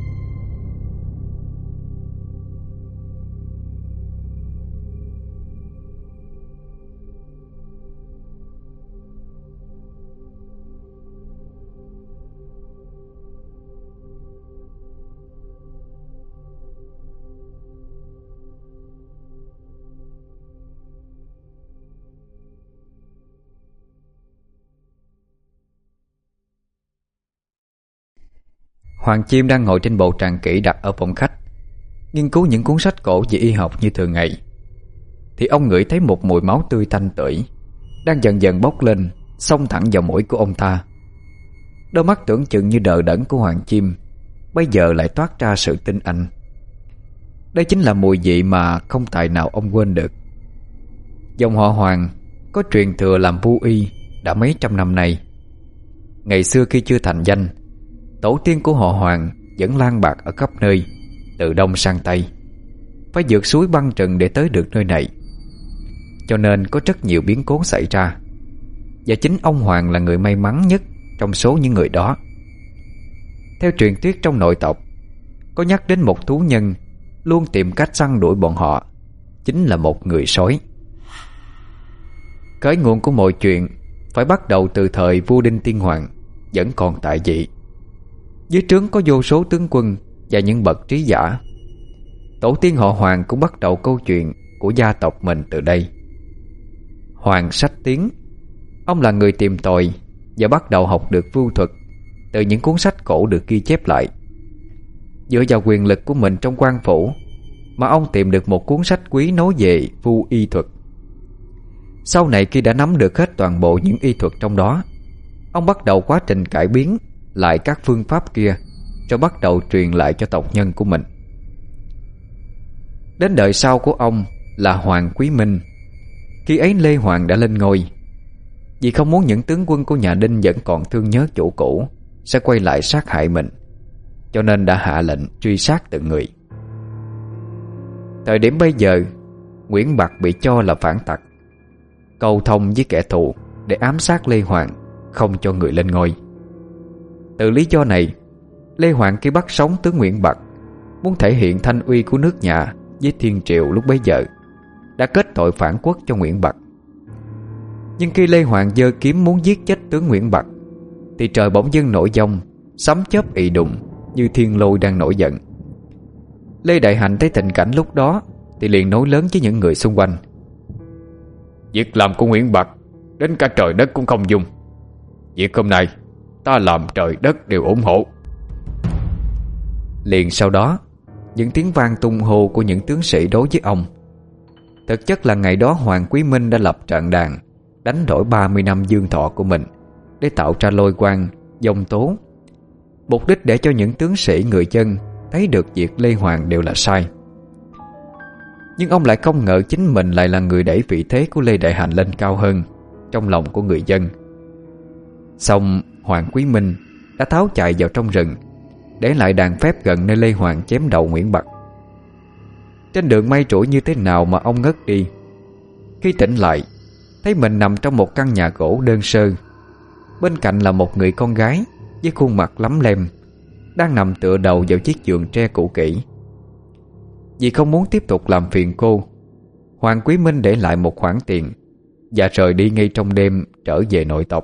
Speaker 1: Hoàng Chim đang ngồi trên bộ tràng kỹ đặt ở phòng khách, nghiên cứu những cuốn sách cổ về y học như thường ngày. Thì ông ngửi thấy một mùi máu tươi thanh tưởi đang dần dần bốc lên, xông thẳng vào mũi của ông ta. Đôi mắt tưởng chừng như đờ đẫn của Hoàng Chim bây giờ lại toát ra sự tinh anh. Đây chính là mùi vị mà không tài nào ông quên được. Dòng họ Hoàng có truyền thừa làm vu y đã mấy trăm năm nay. Ngày xưa khi chưa thành danh, tổ tiên của họ Hoàng vẫn lang bạc ở khắp nơi, từ đông sang tây, phải vượt suối băng trần để tới được nơi này. Cho nên có rất nhiều biến cố xảy ra, và chính ông Hoàng là người may mắn nhất trong số những người đó. Theo truyền thuyết trong nội tộc, có nhắc đến một thú nhân luôn tìm cách săn đuổi bọn họ, chính là một người sói. Khởi nguồn của mọi chuyện phải bắt đầu từ thời vua Đinh Tiên Hoàng vẫn còn tại vị. Dưới trướng có vô số tướng quân và những bậc trí giả. Tổ tiên họ Hoàng cũng bắt đầu câu chuyện của gia tộc mình từ đây. Hoàng Sách Tiến, ông là người tìm tòi và bắt đầu học được vu thuật từ những cuốn sách cổ được ghi chép lại. Dựa vào quyền lực của mình trong quan phủ mà ông tìm được một cuốn sách quý nói về vu y thuật. Sau này khi đã nắm được hết toàn bộ những y thuật trong đó, ông bắt đầu quá trình cải biến lại các phương pháp kia, rồi bắt đầu truyền lại cho tộc nhân của mình. Đến đời sau của ông là Hoàng Quý Minh. Khi ấy Lê Hoàng đã lên ngôi. Vì không muốn những tướng quân của nhà Đinh vẫn còn thương nhớ chủ cũ sẽ quay lại sát hại mình, cho nên đã hạ lệnh truy sát từng người. Thời điểm bây giờ, Nguyễn Bặt bị cho là phản tặc, câu thông với kẻ thù để ám sát Lê Hoàng, không cho người lên ngôi. Từ lý do này, Lê Hoàng khi bắt sống tướng Nguyễn Bặt, muốn thể hiện thanh uy của nước nhà với thiên triều lúc bấy giờ, đã kết tội phản quốc cho Nguyễn Bặt. Nhưng khi Lê Hoàng giơ kiếm muốn giết chết tướng Nguyễn Bặt, thì trời bỗng dưng nổi giông, sấm chớp ì đùng như thiên lôi đang nổi giận. Lê Đại Hành thấy tình cảnh lúc đó thì liền nói lớn với những người xung quanh: "Việc làm của Nguyễn Bặt đến cả trời đất cũng không dung. Việc hôm nay ta làm trời đất đều ủng hộ." Liền sau đó, những tiếng vang tung hô của những tướng sĩ đối với ông. Thực chất là ngày đó Hoàng Quý Minh đã lập trận đàn đánh đổi ba mươi năm dương thọ của mình để tạo ra lôi quang, dông tố, mục đích để cho những tướng sĩ người dân thấy được việc Lê Hoàng đều là sai. Nhưng ông lại không ngờ chính mình lại là người đẩy vị thế của Lê Đại Hành lên cao hơn trong lòng của người dân. Xong Hoàng Quý Minh đã tháo chạy vào trong rừng, để lại đàn phép gần nơi Lê Hoàng chém đầu Nguyễn Bặt. Trên đường may rủi như thế nào mà ông ngất đi. Khi tỉnh lại, thấy mình nằm trong một căn nhà gỗ đơn sơ. Bên cạnh là một người con gái với khuôn mặt lấm lem, đang nằm tựa đầu vào chiếc giường tre cũ kỹ. Vì không muốn tiếp tục làm phiền cô, Hoàng Quý Minh để lại một khoản tiền và rời đi ngay trong đêm trở về nội tộc.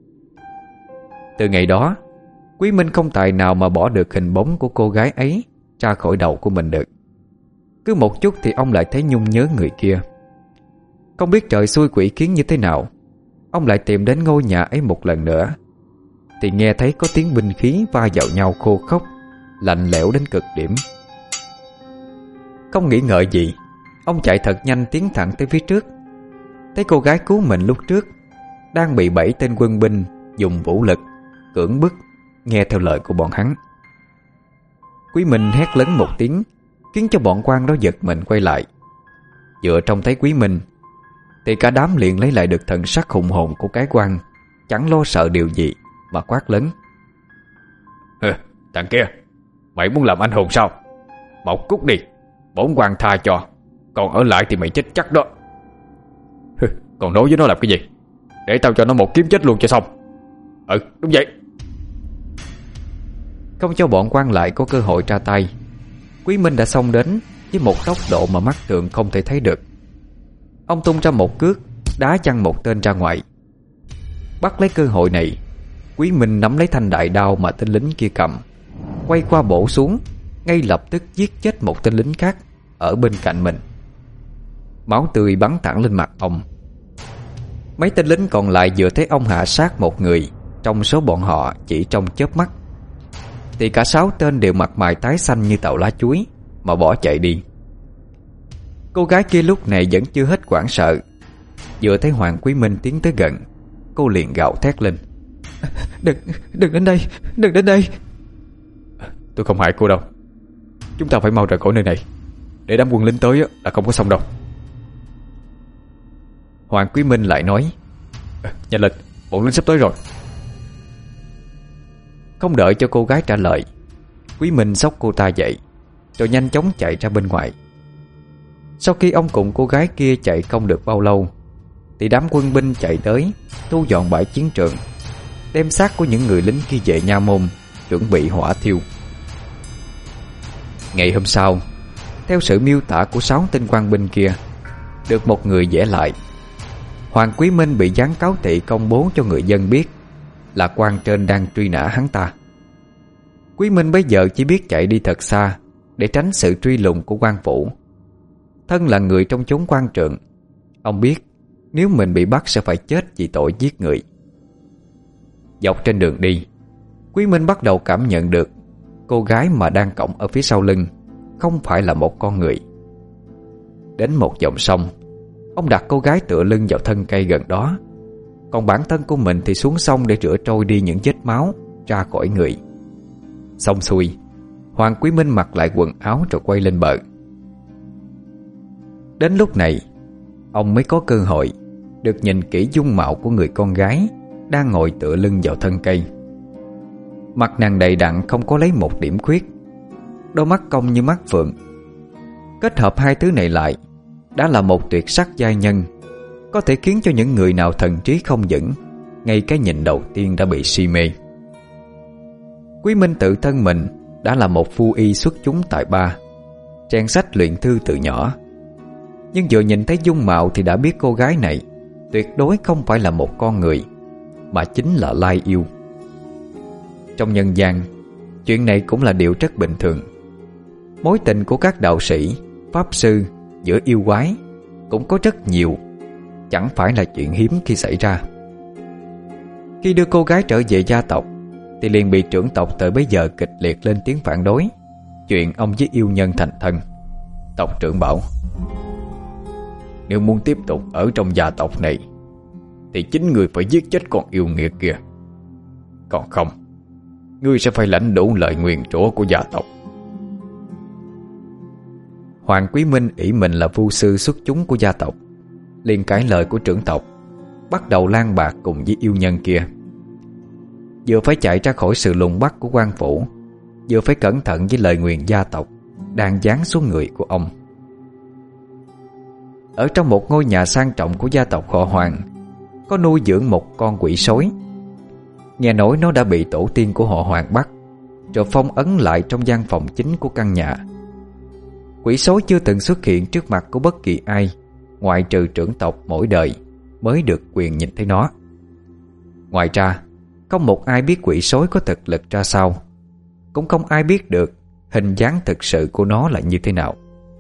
Speaker 1: Từ ngày đó, Quý Minh không tài nào mà bỏ được hình bóng của cô gái ấy ra khỏi đầu của mình được. Cứ một chút thì ông lại thấy nhung nhớ người kia. Không biết trời xui quỷ khiến như thế nào, ông lại tìm đến ngôi nhà ấy một lần nữa, thì nghe thấy có tiếng binh khí va vào nhau khô khốc, lạnh lẽo đến cực điểm. Không nghĩ ngợi gì, ông chạy thật nhanh tiến thẳng tới phía trước. Thấy cô gái cứu mình lúc trước đang bị bảy tên quân binh dùng vũ lực cưỡng bức nghe theo lời của bọn hắn. Quý Minh hét lớn một tiếng, khiến cho bọn quan đó giật mình quay lại. Vừa trông thấy Quý Minh thì cả đám liền lấy lại được thần sắc hùng hồn của cái quan, chẳng lo sợ điều gì mà quát lớn: "Hừ, thằng kia, mày muốn làm anh hùng sao? Một cút đi, bổn quan tha cho. Còn ở lại thì mày chết chắc đó." "Hừ, còn nói với nó làm cái gì? Để tao cho nó một kiếm chết luôn cho xong." "Ừ, đúng vậy." Không cho bọn quan lại có cơ hội ra tay, Quý Minh đã xông đến với một tốc độ mà mắt thường không thể thấy được. Ông tung ra một cước, đá văng một tên ra ngoài. Bắt lấy cơ hội này, Quý Minh nắm lấy thanh đại đao mà tên lính kia cầm, quay qua bổ xuống, ngay lập tức giết chết một tên lính khác ở bên cạnh mình. Máu tươi bắn thẳng lên mặt ông. Mấy tên lính còn lại vừa thấy ông hạ sát một người trong số bọn họ chỉ trong chớp mắt, thì cả sáu tên đều mặt mày tái xanh như tàu lá chuối mà bỏ chạy đi. Cô gái kia lúc này vẫn chưa hết hoảng sợ. Vừa thấy Hoàng Quý Minh tiến tới gần, cô liền gào thét lên: Đừng, đừng đến đây, đừng đến đây." "Tôi không hại cô đâu. Chúng ta phải mau rời khỏi nơi này, để đám quân lính tới là không có xong đâu." Hoàng Quý Minh lại nói: "Nhanh lên, bọn lính sắp tới rồi." Không đợi cho cô gái trả lời, Quý Minh xốc cô ta dậy, rồi nhanh chóng chạy ra bên ngoài. Sau khi ông cùng cô gái kia chạy không được bao lâu, thì đám quân binh chạy tới thu dọn bãi chiến trường, đem xác của những người lính kia về nha môn, chuẩn bị hỏa thiêu. Ngày hôm sau, theo sự miêu tả của sáu tên quan binh kia được một người vẽ lại, Hoàng Quý Minh bị gián cáo thị công bố cho người dân biết là quan trên đang truy nã hắn ta. Quý Minh bây giờ chỉ biết chạy đi thật xa để tránh sự truy lùng của quan phủ. Thân là người trong chốn quan trượng, ông biết nếu mình bị bắt sẽ phải chết vì tội giết người. Dọc trên đường đi, Quý Minh bắt đầu cảm nhận được cô gái mà đang cõng ở phía sau lưng không phải là một con người. Đến một dòng sông, ông đặt cô gái tựa lưng vào thân cây gần đó, còn bản thân của mình thì xuống sông để rửa trôi đi những vết máu ra khỏi người. Xong xuôi, Hoàng Quý Minh mặc lại quần áo rồi quay lên bờ. Đến lúc này, ông mới có cơ hội được nhìn kỹ dung mạo của người con gái đang ngồi tựa lưng vào thân cây. Mặt nàng đầy đặn không có lấy một điểm khuyết, đôi mắt cong như mắt phượng. Kết hợp hai thứ này lại đã là một tuyệt sắc giai nhân, có thể khiến cho những người nào thần trí không vững ngay cái nhìn đầu tiên đã bị si mê. Quý Minh tự thân mình đã là một phu y xuất chúng tài ba, trang sách luyện thư từ nhỏ, nhưng vừa nhìn thấy dung mạo thì đã biết cô gái này tuyệt đối không phải là một con người, mà chính là lai yêu. Trong nhân gian, chuyện này cũng là điều rất bình thường. Mối tình của các đạo sĩ, pháp sư giữa yêu quái cũng có rất nhiều, chẳng phải là chuyện hiếm khi xảy ra. Khi đưa cô gái trở về gia tộc thì liền bị trưởng tộc tới bấy giờ kịch liệt lên tiếng phản đối chuyện ông với yêu nhân thành thân. Tộc trưởng bảo: nếu muốn tiếp tục ở trong gia tộc này thì chính người phải giết chết con yêu nghiệt kia, còn không ngươi sẽ phải lãnh đủ lời nguyền rủa của gia tộc. Hoàng Quý Minh ỷ mình là vu sư xuất chúng của gia tộc, liền cãi lời của trưởng tộc, bắt đầu lang bạc cùng với yêu nhân kia. Vừa phải chạy ra khỏi sự lùng bắt của quan phủ, vừa phải cẩn thận với lời nguyền gia tộc đang giáng xuống người của ông. Ở trong một ngôi nhà sang trọng của gia tộc họ Hoàng, có nuôi dưỡng một con quỷ sói. Nghe nói nó đã bị tổ tiên của họ Hoàng bắt, rồi phong ấn lại trong gian phòng chính của căn nhà. Quỷ sói chưa từng xuất hiện trước mặt của bất kỳ ai, ngoại trừ trưởng tộc mỗi đời mới được quyền nhìn thấy nó. Ngoài ra, không một ai biết quỷ sói có thực lực ra sao, cũng không ai biết được hình dáng thực sự của nó là như thế nào.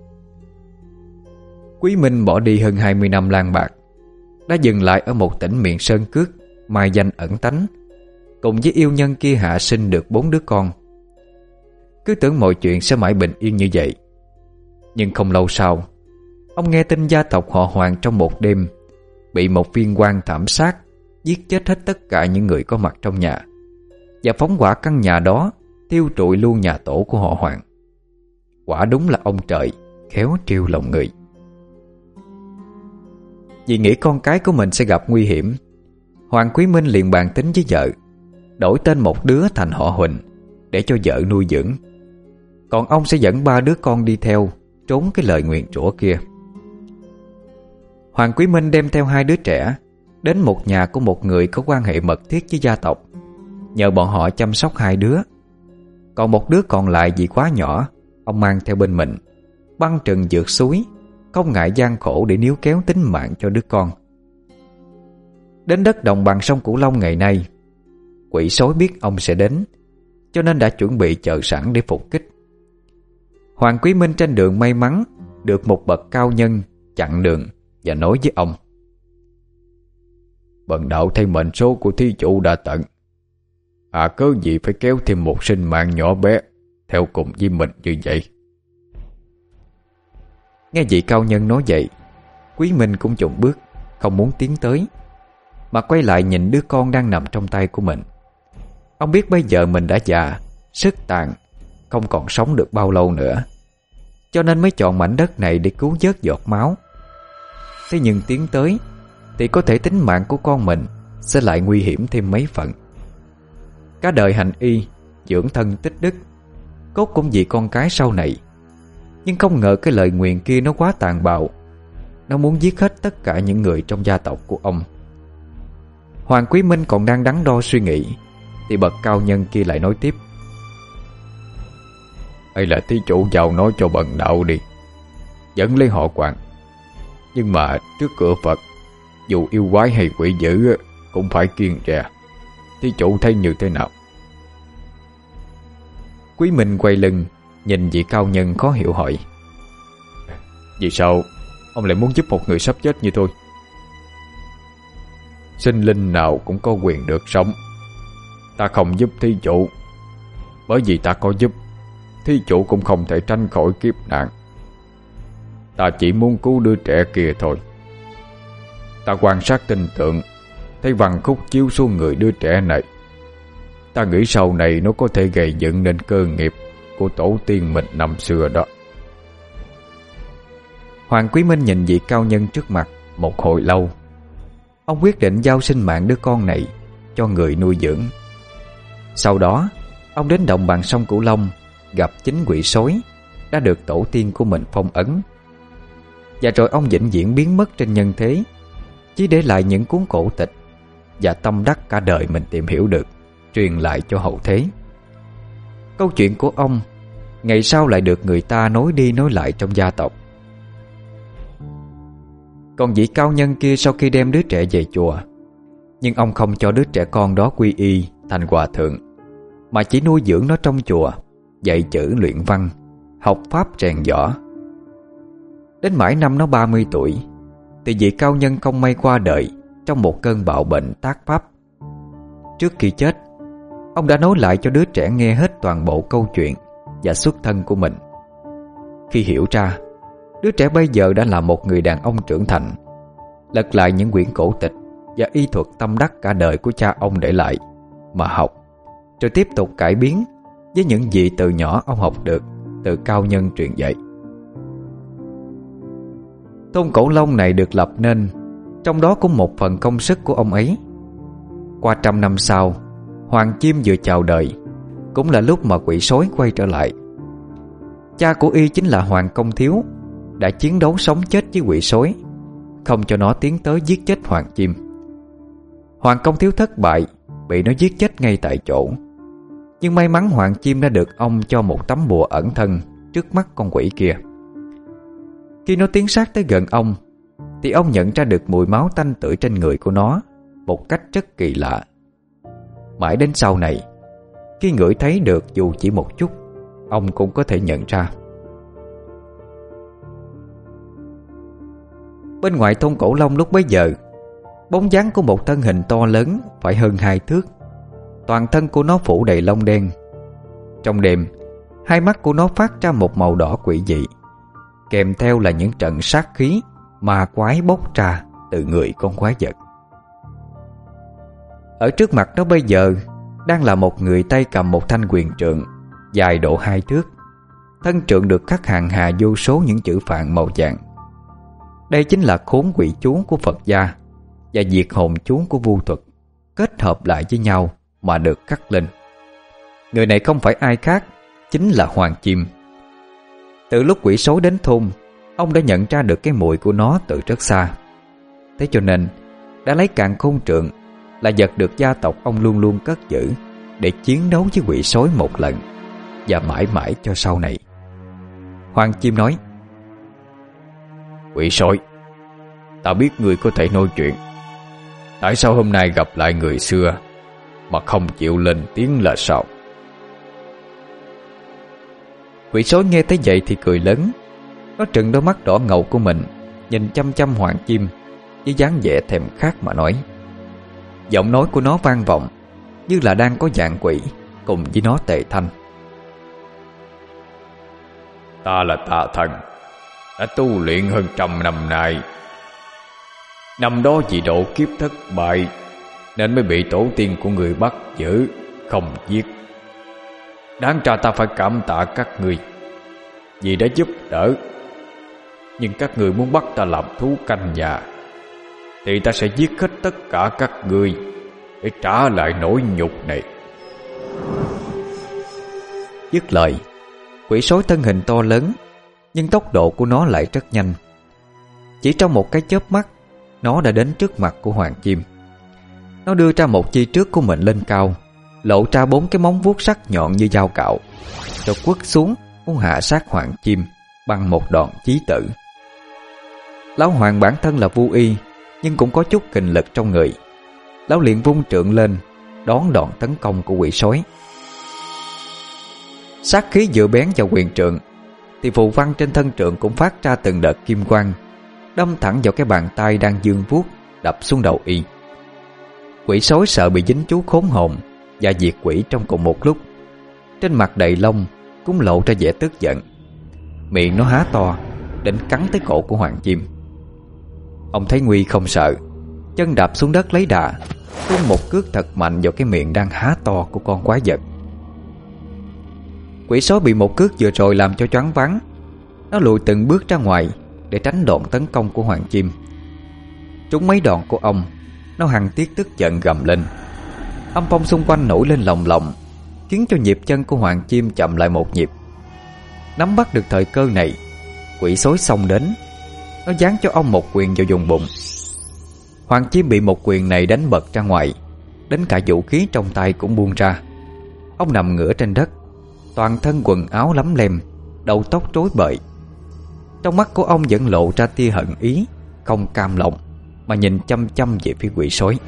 Speaker 1: Quý Minh bỏ đi hơn hai mươi năm lang bạc, đã dừng lại ở một tỉnh miền sơn cước mai danh ẩn tánh, cùng với yêu nhân kia hạ sinh được bốn đứa con. Cứ tưởng mọi chuyện sẽ mãi bình yên như vậy. Nhưng không lâu sau, ông nghe tin gia tộc họ Hoàng trong một đêm bị một viên quan thảm sát, giết chết hết tất cả những người có mặt trong nhà, và phóng hỏa căn nhà đó, tiêu trụi luôn nhà tổ của họ Hoàng. Quả đúng là ông trời khéo trêu lòng người. Vì nghĩ con cái của mình sẽ gặp nguy hiểm, Hoàng Quý Minh liền bàn tính với vợ đổi tên một đứa thành họ Huỳnh để cho vợ nuôi dưỡng, còn ông sẽ dẫn ba đứa con đi theo, trốn cái lời nguyền rủa kia. Hoàng Quý Minh đem theo hai đứa trẻ đến một nhà của một người có quan hệ mật thiết với gia tộc, nhờ bọn họ chăm sóc hai đứa. Còn một đứa còn lại vì quá nhỏ, ông mang theo bên mình, băng trần vượt suối, không ngại gian khổ để níu kéo tính mạng cho đứa con. Đến đất đồng bằng sông Cửu Long ngày nay, quỷ sói biết ông sẽ đến, cho nên đã chuẩn bị chờ sẵn để phục kích. Hoàng Quý Minh trên đường may mắn được một bậc cao nhân chặn đường và nói với ông: bần đạo thấy mệnh số của thí chủ đã tận, à cớ gì phải kéo thêm một sinh mạng nhỏ bé theo cùng với mình như vậy. Nghe vị cao nhân nói vậy, Quý Minh cũng chùng bước, không muốn tiến tới, mà quay lại nhìn đứa con đang nằm trong tay của mình. Ông biết bây giờ mình đã già, sức tàn, không còn sống được bao lâu nữa, cho nên mới chọn mảnh đất này để cứu vớt giọt máu. Thế nhưng tiến tới thì có thể tính mạng của con mình sẽ lại nguy hiểm thêm mấy phần. Cả đời hành y, dưỡng thân tích đức, cốt cũng vì con cái sau này. Nhưng không ngờ cái lời nguyền kia nó quá tàn bạo, nó muốn giết hết tất cả những người trong gia tộc của ông. Hoàng Quý Minh còn đang đắn đo suy nghĩ thì bậc cao nhân kia lại nói tiếp: hay là thí chủ vào nói cho bần đạo đi, dẫn lấy họ Hoàng. Nhưng mà trước cửa Phật, dù yêu quái hay quỷ dữ cũng phải kiêng dè. Thí chủ thấy như thế nào? Quý Minh quay lưng nhìn vị cao nhân khó hiểu hỏi: vì sao ông lại muốn giúp một người sắp chết như tôi? Sinh linh nào cũng có quyền được sống. Ta không giúp thí chủ, bởi vì ta có giúp, thí chủ cũng không thể tránh khỏi kiếp nạn. Ta chỉ muốn cứu đứa trẻ kia thôi. Ta quan sát tinh tượng, thấy văn khúc chiếu xuống người đứa trẻ này. Ta nghĩ sau này nó có thể gây dựng nên cơ nghiệp của tổ tiên mình năm xưa đó. Hoàng Quý Minh nhìn vị cao nhân trước mặt một hồi lâu. Ông quyết định giao sinh mạng đứa con này cho người nuôi dưỡng. Sau đó ông đến đồng bằng sông Cửu Long, gặp chính quỷ sói, đã được tổ tiên của mình phong ấn. Và rồi ông vĩnh viễn biến mất trên nhân thế, chỉ để lại những cuốn cổ tịch và tâm đắc cả đời mình tìm hiểu được, truyền lại cho hậu thế. Câu chuyện của ông ngày sau lại được người ta nói đi nói lại trong gia tộc. Còn vị cao nhân kia sau khi đem đứa trẻ về chùa, nhưng ông không cho đứa trẻ con đó quy y thành hòa thượng, mà chỉ nuôi dưỡng nó trong chùa, dạy chữ luyện văn, học pháp rèn võ. Đến mãi năm nó ba mươi tuổi thì vị cao nhân không may qua đời trong một cơn bạo bệnh tác pháp. Trước khi chết, ông đã nói lại cho đứa trẻ nghe hết toàn bộ câu chuyện và xuất thân của mình. Khi hiểu ra, đứa trẻ bây giờ đã là một người đàn ông trưởng thành, lật lại những quyển cổ tịch và y thuật tâm đắc cả đời của cha ông để lại mà học, rồi tiếp tục cải biến với những gì từ nhỏ ông học được từ cao nhân truyền dạy. Thôn Cổ Long này được lập nên, trong đó có một phần công sức của ông ấy. Qua trăm năm sau, Hoàng Chim vừa chào đời, cũng là lúc mà quỷ sói quay trở lại. Cha của y chính là Hoàng Công Thiếu, đã chiến đấu sống chết với quỷ sói, không cho nó tiến tới giết chết Hoàng Chim. Hoàng Công Thiếu thất bại, bị nó giết chết ngay tại chỗ. Nhưng may mắn Hoàng Chim đã được ông cho một tấm bùa ẩn thân trước mắt con quỷ kia. Khi nó tiến sát tới gần ông, thì ông nhận ra được mùi máu tanh tưởi trên người của nó một cách rất kỳ lạ. Mãi đến sau này, khi ngửi thấy được dù chỉ một chút, ông cũng có thể nhận ra. Bên ngoài thôn Cổ Long lúc bấy giờ, bóng dáng của một thân hình to lớn phải hơn hai thước. Toàn thân của nó phủ đầy lông đen. Trong đêm, hai mắt của nó phát ra một màu đỏ quỷ dị, kèm theo là những trận sát khí ma quái bốc ra từ người con quái vật. Ở trước mặt nó bây giờ đang là một người tay cầm một thanh quyền trượng dài độ hai thước. Thân trượng được khắc hàng hà vô số những chữ phạn màu vàng. Đây chính là khốn quỷ chú của Phật gia và diệt hồn chú của vu thuật kết hợp lại với nhau mà được khắc lên. Người này không phải ai khác, chính là Hoàng Chim. Từ lúc quỷ sói đến thôn, ông đã nhận ra được cái mùi của nó từ rất xa. Thế cho nên đã lấy càn khôn trượng, là vật được gia tộc ông luôn luôn cất giữ để chiến đấu với quỷ sói một lần, và mãi mãi cho sau này. Hoàng Chim nói: "Quỷ sói, ta biết người có thể nói chuyện. Tại sao hôm nay gặp lại người xưa mà không chịu lên tiếng là sao?" Quỷ sói nghe thấy vậy thì cười lớn. Nó trừng đôi mắt đỏ ngầu của mình, nhìn chăm chăm Hoàng Chim với dáng vẻ thèm khát mà nói. Giọng nói của nó vang vọng như là đang có dạng quỷ cùng với nó tề thanh: "Ta là Tà Thần, đã tu luyện hơn trăm năm nay. Năm đó vì độ kiếp thất bại nên mới bị tổ tiên của người bắt giữ, không giết. Đáng ra ta phải cảm tạ các người vì đã giúp đỡ. Nhưng các người muốn bắt ta làm thú canh nhà thì ta sẽ giết hết tất cả các người để trả lại nỗi nhục này." Dứt lời, quỷ sói thân hình to lớn, nhưng tốc độ của nó lại rất nhanh. Chỉ trong một cái chớp mắt, nó đã đến trước mặt của Hoàng Chim. Nó đưa ra một chi trước của mình lên cao, lộ ra bốn cái móng vuốt sắc nhọn như dao cạo, rồi quất xuống muốn hạ sát Hoàng Chim bằng một đòn chí tử. Lão Hoàng bản thân là vu y, nhưng cũng có chút kình lực trong người. Lão liền vung trượng lên đón đòn tấn công của quỷ sói. Sát khí dựa bén vào quyền trượng, thì phù văn trên thân trượng cũng phát ra từng đợt kim quang, đâm thẳng vào cái bàn tay đang giương vuốt, đập xuống đầu y. Quỷ sói sợ bị dính chú khốn hồn và diệt quỷ trong cùng một lúc. Trên mặt đầy lông cũng lộ ra vẻ tức giận. Miệng nó há to, định cắn tới cổ của Hoàng Chim. Ông thấy nguy không sợ, chân đạp xuống đất lấy đà, tung một cước thật mạnh vào cái miệng đang há to của con quái vật. Quỷ sói bị một cước vừa rồi làm cho choáng váng. Nó lùi từng bước ra ngoài để tránh đòn tấn công của Hoàng Chim. Trúng mấy đòn của ông, nó hằn tiếc tức giận gầm lên. Âm phong xung quanh nổi lên lồng lộng, khiến cho nhịp chân của Hoàng Chim chậm lại một nhịp. Nắm bắt được thời cơ này, quỷ sói xông đến. Nó giáng cho ông một quyền vào vùng bụng. Hoàng Chim bị một quyền này đánh bật ra ngoài, đến cả vũ khí trong tay cũng buông ra. Ông nằm ngửa trên đất, toàn thân quần áo lấm lem, đầu tóc rối bời. Trong mắt của ông vẫn lộ ra tia hận ý, không cam lòng, mà nhìn chăm chăm về phía quỷ sói.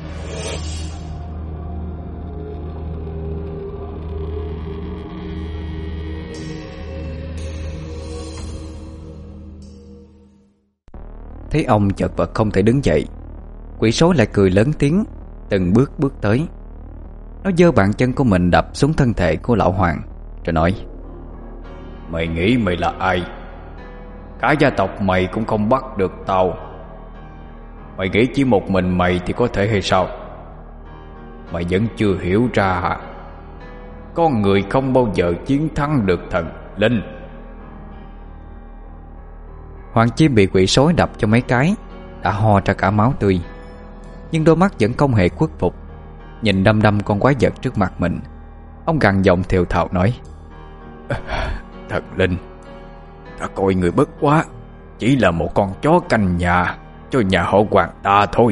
Speaker 1: Thấy ông chật vật không thể đứng dậy, quỷ sói lại cười lớn tiếng, từng bước bước tới. Nó giơ bàn chân của mình đập xuống thân thể của lão Hoàng, rồi nói: "Mày nghĩ mày là ai? Cả gia tộc mày cũng không bắt được tao. Mày nghĩ chỉ một mình mày thì có thể hay sao? Mày vẫn chưa hiểu ra hả? Con người không bao giờ chiến thắng được thần linh." Hoàng Chim bị quỷ sói đập cho mấy cái, đã ho ra cả máu tươi, nhưng đôi mắt vẫn không hề khuất phục, nhìn đăm đăm con quái vật trước mặt mình. Ông gằn giọng thều thào nói: "Thần linh, ta coi người bất quá chỉ là một con chó canh nhà cho nhà họ Hoàng ta thôi."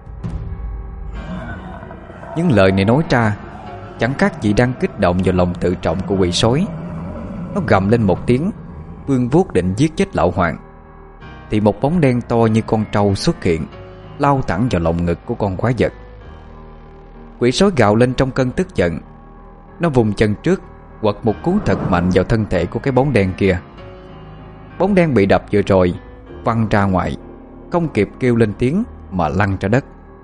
Speaker 1: Những lời này nói ra chẳng khác gì đang kích động vào lòng tự trọng của quỷ sói. Nó gầm lên một tiếng, vươn vuốt định giết chết lão Hoàng, thì một bóng đen to như con trâu xuất hiện, lao thẳng vào lồng ngực của con quái vật. Quỷ sói gào lên trong cơn tức giận. Nó vùng chân trước, quật một cú thật mạnh vào thân thể của cái bóng đen kia. Bóng đen bị đập vừa rồi văng ra ngoài, không kịp kêu lên tiếng mà lăn ra đất.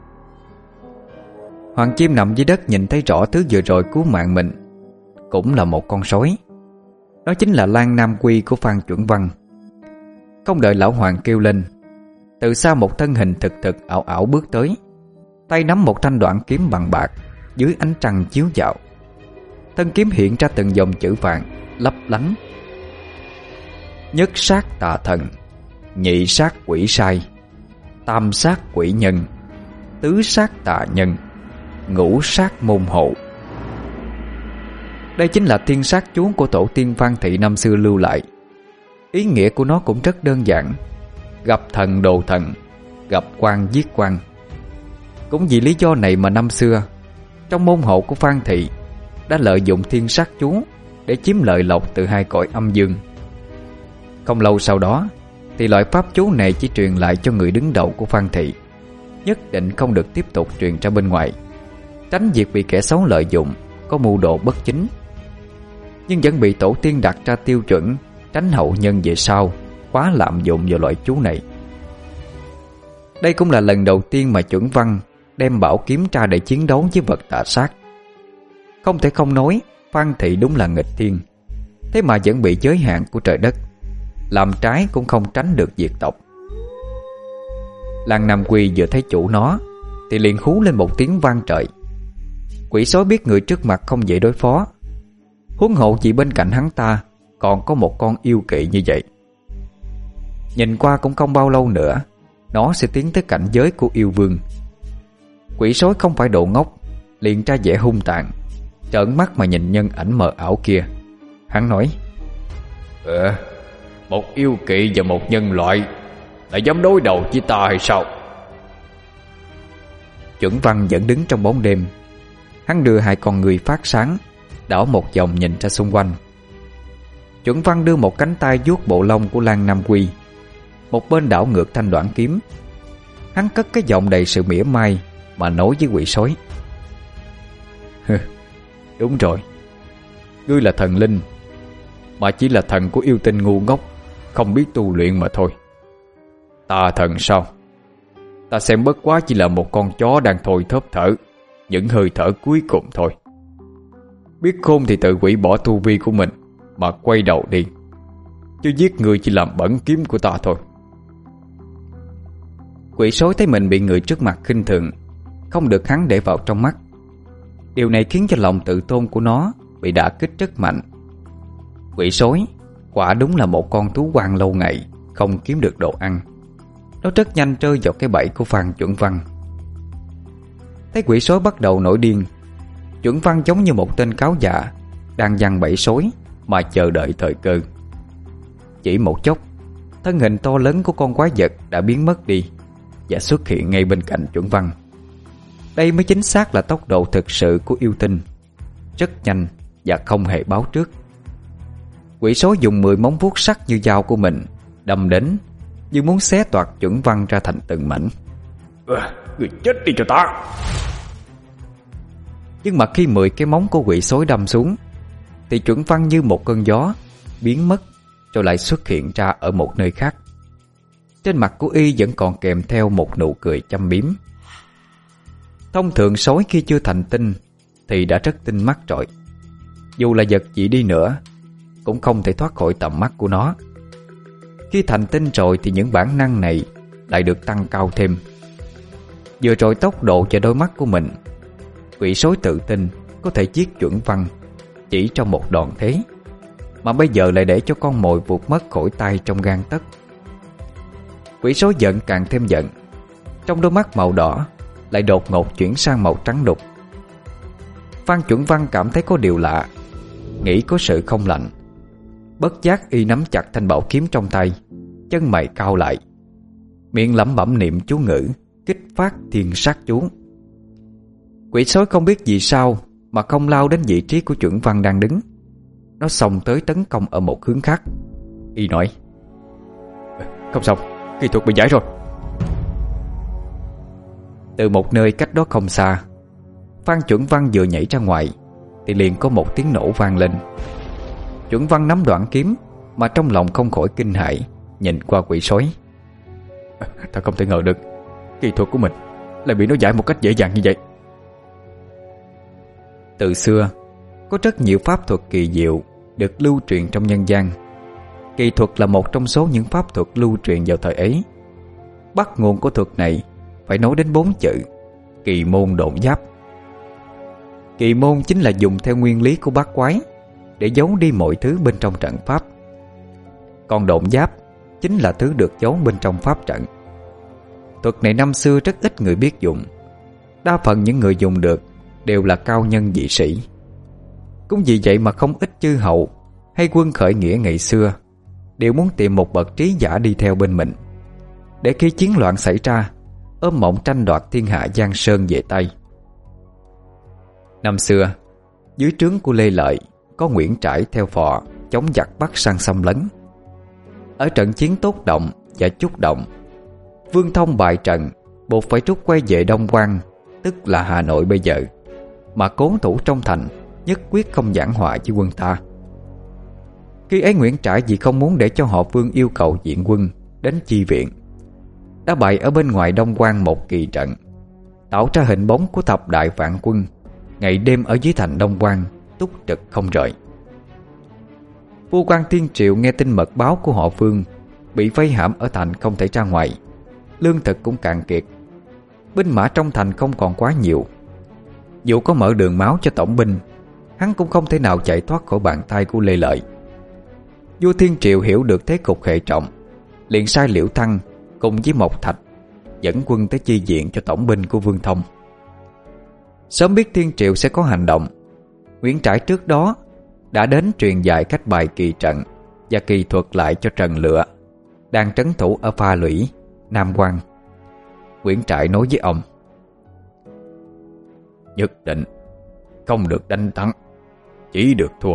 Speaker 1: Hoàng Chim nằm dưới đất nhìn thấy rõ thứ vừa rồi cứu mạng mình, cũng là một con sói. Đó chính là Lan Nam Quy của Phan Chuẩn Văn. Không đợi lão Hoàng kêu lên, từ xa một thân hình thực thực ảo ảo bước tới, tay nắm một thanh đoạn kiếm bằng bạc dưới ánh trăng chiếu dạo. Thân kiếm hiện ra từng dòng chữ vàng lấp lánh: nhất sát tà thần, nhị sát quỷ sai, tam sát quỷ nhân, tứ sát tà nhân, ngũ sát môn hộ. Đây chính là thiên sát chú của tổ tiên Phan Thị năm xưa lưu lại. Ý nghĩa của nó cũng rất đơn giản: gặp thần đồ thần, gặp quan giết quan. Cũng vì lý do này mà năm xưa, trong môn hộ của Phan Thị đã lợi dụng thiên sát chú để chiếm lợi lộc từ hai cõi âm dương. Không lâu sau đó thì loại pháp chú này chỉ truyền lại cho người đứng đầu của Phan Thị, nhất định không được tiếp tục truyền ra bên ngoài, tránh việc bị kẻ xấu lợi dụng, có mưu đồ bất chính. Nhưng vẫn bị tổ tiên đặt ra tiêu chuẩn, tránh hậu nhân về sau quá lạm dụng vào loại chú này. Đây cũng là lần đầu tiên mà Chuẩn Văn đem bảo kiếm ra để chiến đấu với vật tà sát. Không thể không nói Phan Thị đúng là nghịch thiên, thế mà vẫn bị giới hạn của trời đất, làm trái cũng không tránh được diệt tộc. Lan Nam Quy vừa thấy chủ nó thì liền hú lên một tiếng vang trời. Quỷ sói biết người trước mặt không dễ đối phó, huống hộ chỉ bên cạnh hắn ta còn có một con yêu kỵ như vậy. Nhìn qua cũng không bao lâu nữa nó sẽ tiến tới cảnh giới của yêu vương. Quỷ sói không phải độ ngốc, liền ra vẻ hung tàn, trợn mắt mà nhìn nhân ảnh mờ ảo kia. Hắn nói: Ờ, một yêu kỵ và một nhân loại lại dám đối đầu với ta hay sao? Chuẩn Văn vẫn đứng trong bóng đêm. Hắn đưa hai con người phát sáng đảo một vòng nhìn ra xung quanh. Chuẩn Văn đưa một cánh tay vuốt bộ lông của Lan Nam Quy, một bên đảo ngược thanh đoạn kiếm. Hắn cất cái giọng đầy sự mỉa mai mà nói với quỷ sói: Đúng rồi, ngươi là thần linh, mà chỉ là thần của yêu tinh ngu ngốc, không biết tu luyện mà thôi. Ta thần sao? Ta xem bất quá chỉ là một con chó đang thôi thóp thở những hơi thở cuối cùng thôi. Biết khôn thì tự hủy bỏ tu vi của mình mà quay đầu đi, chứ giết người chỉ làm bẩn kiếm của ta thôi. Quỷ sói thấy mình bị người trước mặt khinh thường, không được hắn để vào trong mắt. Điều này khiến cho lòng tự tôn của nó bị đả kích rất mạnh. Quỷ sói quả đúng là một con thú hoang lâu ngày không kiếm được đồ ăn. Nó rất nhanh rơi vào cái bẫy của Phan Chuẩn Văn. Thấy quỷ sói bắt đầu nổi điên, Chuẩn Văn giống như một tên cáo dạ đang giăng bẫy sói mà chờ đợi thời cơ. chỉ một chốc, thân hình to lớn của con quái vật đã biến mất đi và xuất hiện ngay bên cạnh Chuẩn Văn. Đây mới chính xác là tốc độ thực sự của yêu tinh, rất nhanh và không hề báo trước. Quỷ sói dùng mười móng vuốt sắc như dao của mình đâm đến, như muốn xé toạc Chuẩn Văn ra thành từng mảnh.
Speaker 2: À, người chết đi cho ta!
Speaker 1: Nhưng mà khi mười cái móng của quỷ sói đâm xuống, thì Chuẩn Văn như một cơn gió biến mất, rồi lại xuất hiện ra ở một nơi khác. Trên mặt của y vẫn còn kèm theo một nụ cười châm biếm. Thông thường sói khi chưa thành tinh thì đã rất tinh mắt rồi. Dù là vật gì đi nữa cũng không thể thoát khỏi tầm mắt của nó. Khi thành tinh rồi thì những bản năng này lại được tăng cao thêm. Vừa rồi tốc độ và đôi mắt của mình, quỷ sói tự tin có thể giết Chuẩn Văn chỉ trong một đòn thế, mà bây giờ lại để cho con mồi vụt mất khỏi tay trong gang tấc. Quỷ sói giận càng thêm giận, trong đôi mắt màu đỏ lại đột ngột chuyển sang màu trắng đục. Phan Chuẩn Văn cảm thấy có điều lạ, nghĩ có sự không lành. Bất giác y nắm chặt thanh bảo kiếm trong tay, chân mày cau lại, miệng lẩm bẩm niệm chú ngữ kích phát thiên sát chú. Quỷ sói không biết vì sao mà không lao đến vị trí của Chuẩn Văn đang đứng. Nó xông tới tấn công ở một hướng khác. Y nói:
Speaker 2: Không xong, kỳ thuật bị giải rồi.
Speaker 1: Từ một nơi cách đó không xa, Phan Chuẩn Văn vừa nhảy ra ngoài thì liền có một tiếng nổ vang lên. Chuẩn Văn nắm đoạn kiếm mà trong lòng không khỏi kinh hãi, nhìn qua quỷ sói.
Speaker 2: Ta không thể ngờ được kỳ thuật của mình lại bị nó giải một cách dễ dàng như vậy.
Speaker 1: Từ xưa có rất nhiều pháp thuật kỳ diệu được lưu truyền trong nhân gian. Kỳ thuật là một trong số những pháp thuật lưu truyền vào thời ấy. Bắt nguồn của thuật này phải nói đến bốn chữ: kỳ môn độn giáp. Kỳ môn chính là dùng theo nguyên lý của bát quái để giấu đi mọi thứ bên trong trận pháp. Còn độn giáp chính là thứ được giấu bên trong pháp trận. Thuật này năm xưa rất ít người biết dùng. Đa phần những người dùng được đều là cao nhân dị sĩ. Cũng vì vậy mà không ít chư hậu hay quân khởi nghĩa ngày xưa đều muốn tìm một bậc trí giả đi theo bên mình, để khi chiến loạn xảy ra ôm mộng tranh đoạt thiên hạ Giang Sơn về tay. Năm xưa, dưới trướng của Lê Lợi có Nguyễn Trãi theo phò chống giặc Bắc sang xâm lấn. Ở trận chiến Tốt Động và Chúc Động, Vương Thông bại trận, buộc phải rút quay về Đông Quan, tức là Hà Nội bây giờ, mà cố thủ trong thành, nhất quyết không giảng hòa với quân ta. Khi ấy Nguyễn Trãi vì không muốn để cho họ Vương yêu cầu viện quân đến chi viện, đã bày ở bên ngoài Đông Quan một kỳ trận, tạo ra hình bóng của thập đại vạn quân ngày đêm ở dưới thành Đông Quan, túc trực không rời. Vua Quan Thiên Triệu nghe tin mật báo của họ Vương bị vây hãm ở thành không thể ra ngoài, lương thực cũng cạn kiệt, binh mã trong thành không còn quá nhiều. Dù có mở đường máu cho tổng binh, hắn cũng không thể nào chạy thoát khỏi bàn tay của Lê Lợi. Vua Thiên Triệu hiểu được thế cục hệ trọng, liền sai Liễu Thăng cùng với Mộc Thạch dẫn quân tới chi viện cho tổng binh của Vương Thông. Sớm biết Thiên Triệu sẽ có hành động, Nguyễn Trãi trước đó đã đến truyền dạy cách bài kỳ trận và kỳ thuật lại cho Trần Lựa, đang trấn thủ ở Pha Lũy, Nam Quan. Nguyễn Trãi nói với ông:
Speaker 2: Nhất định không được đánh thắng, chỉ được thua.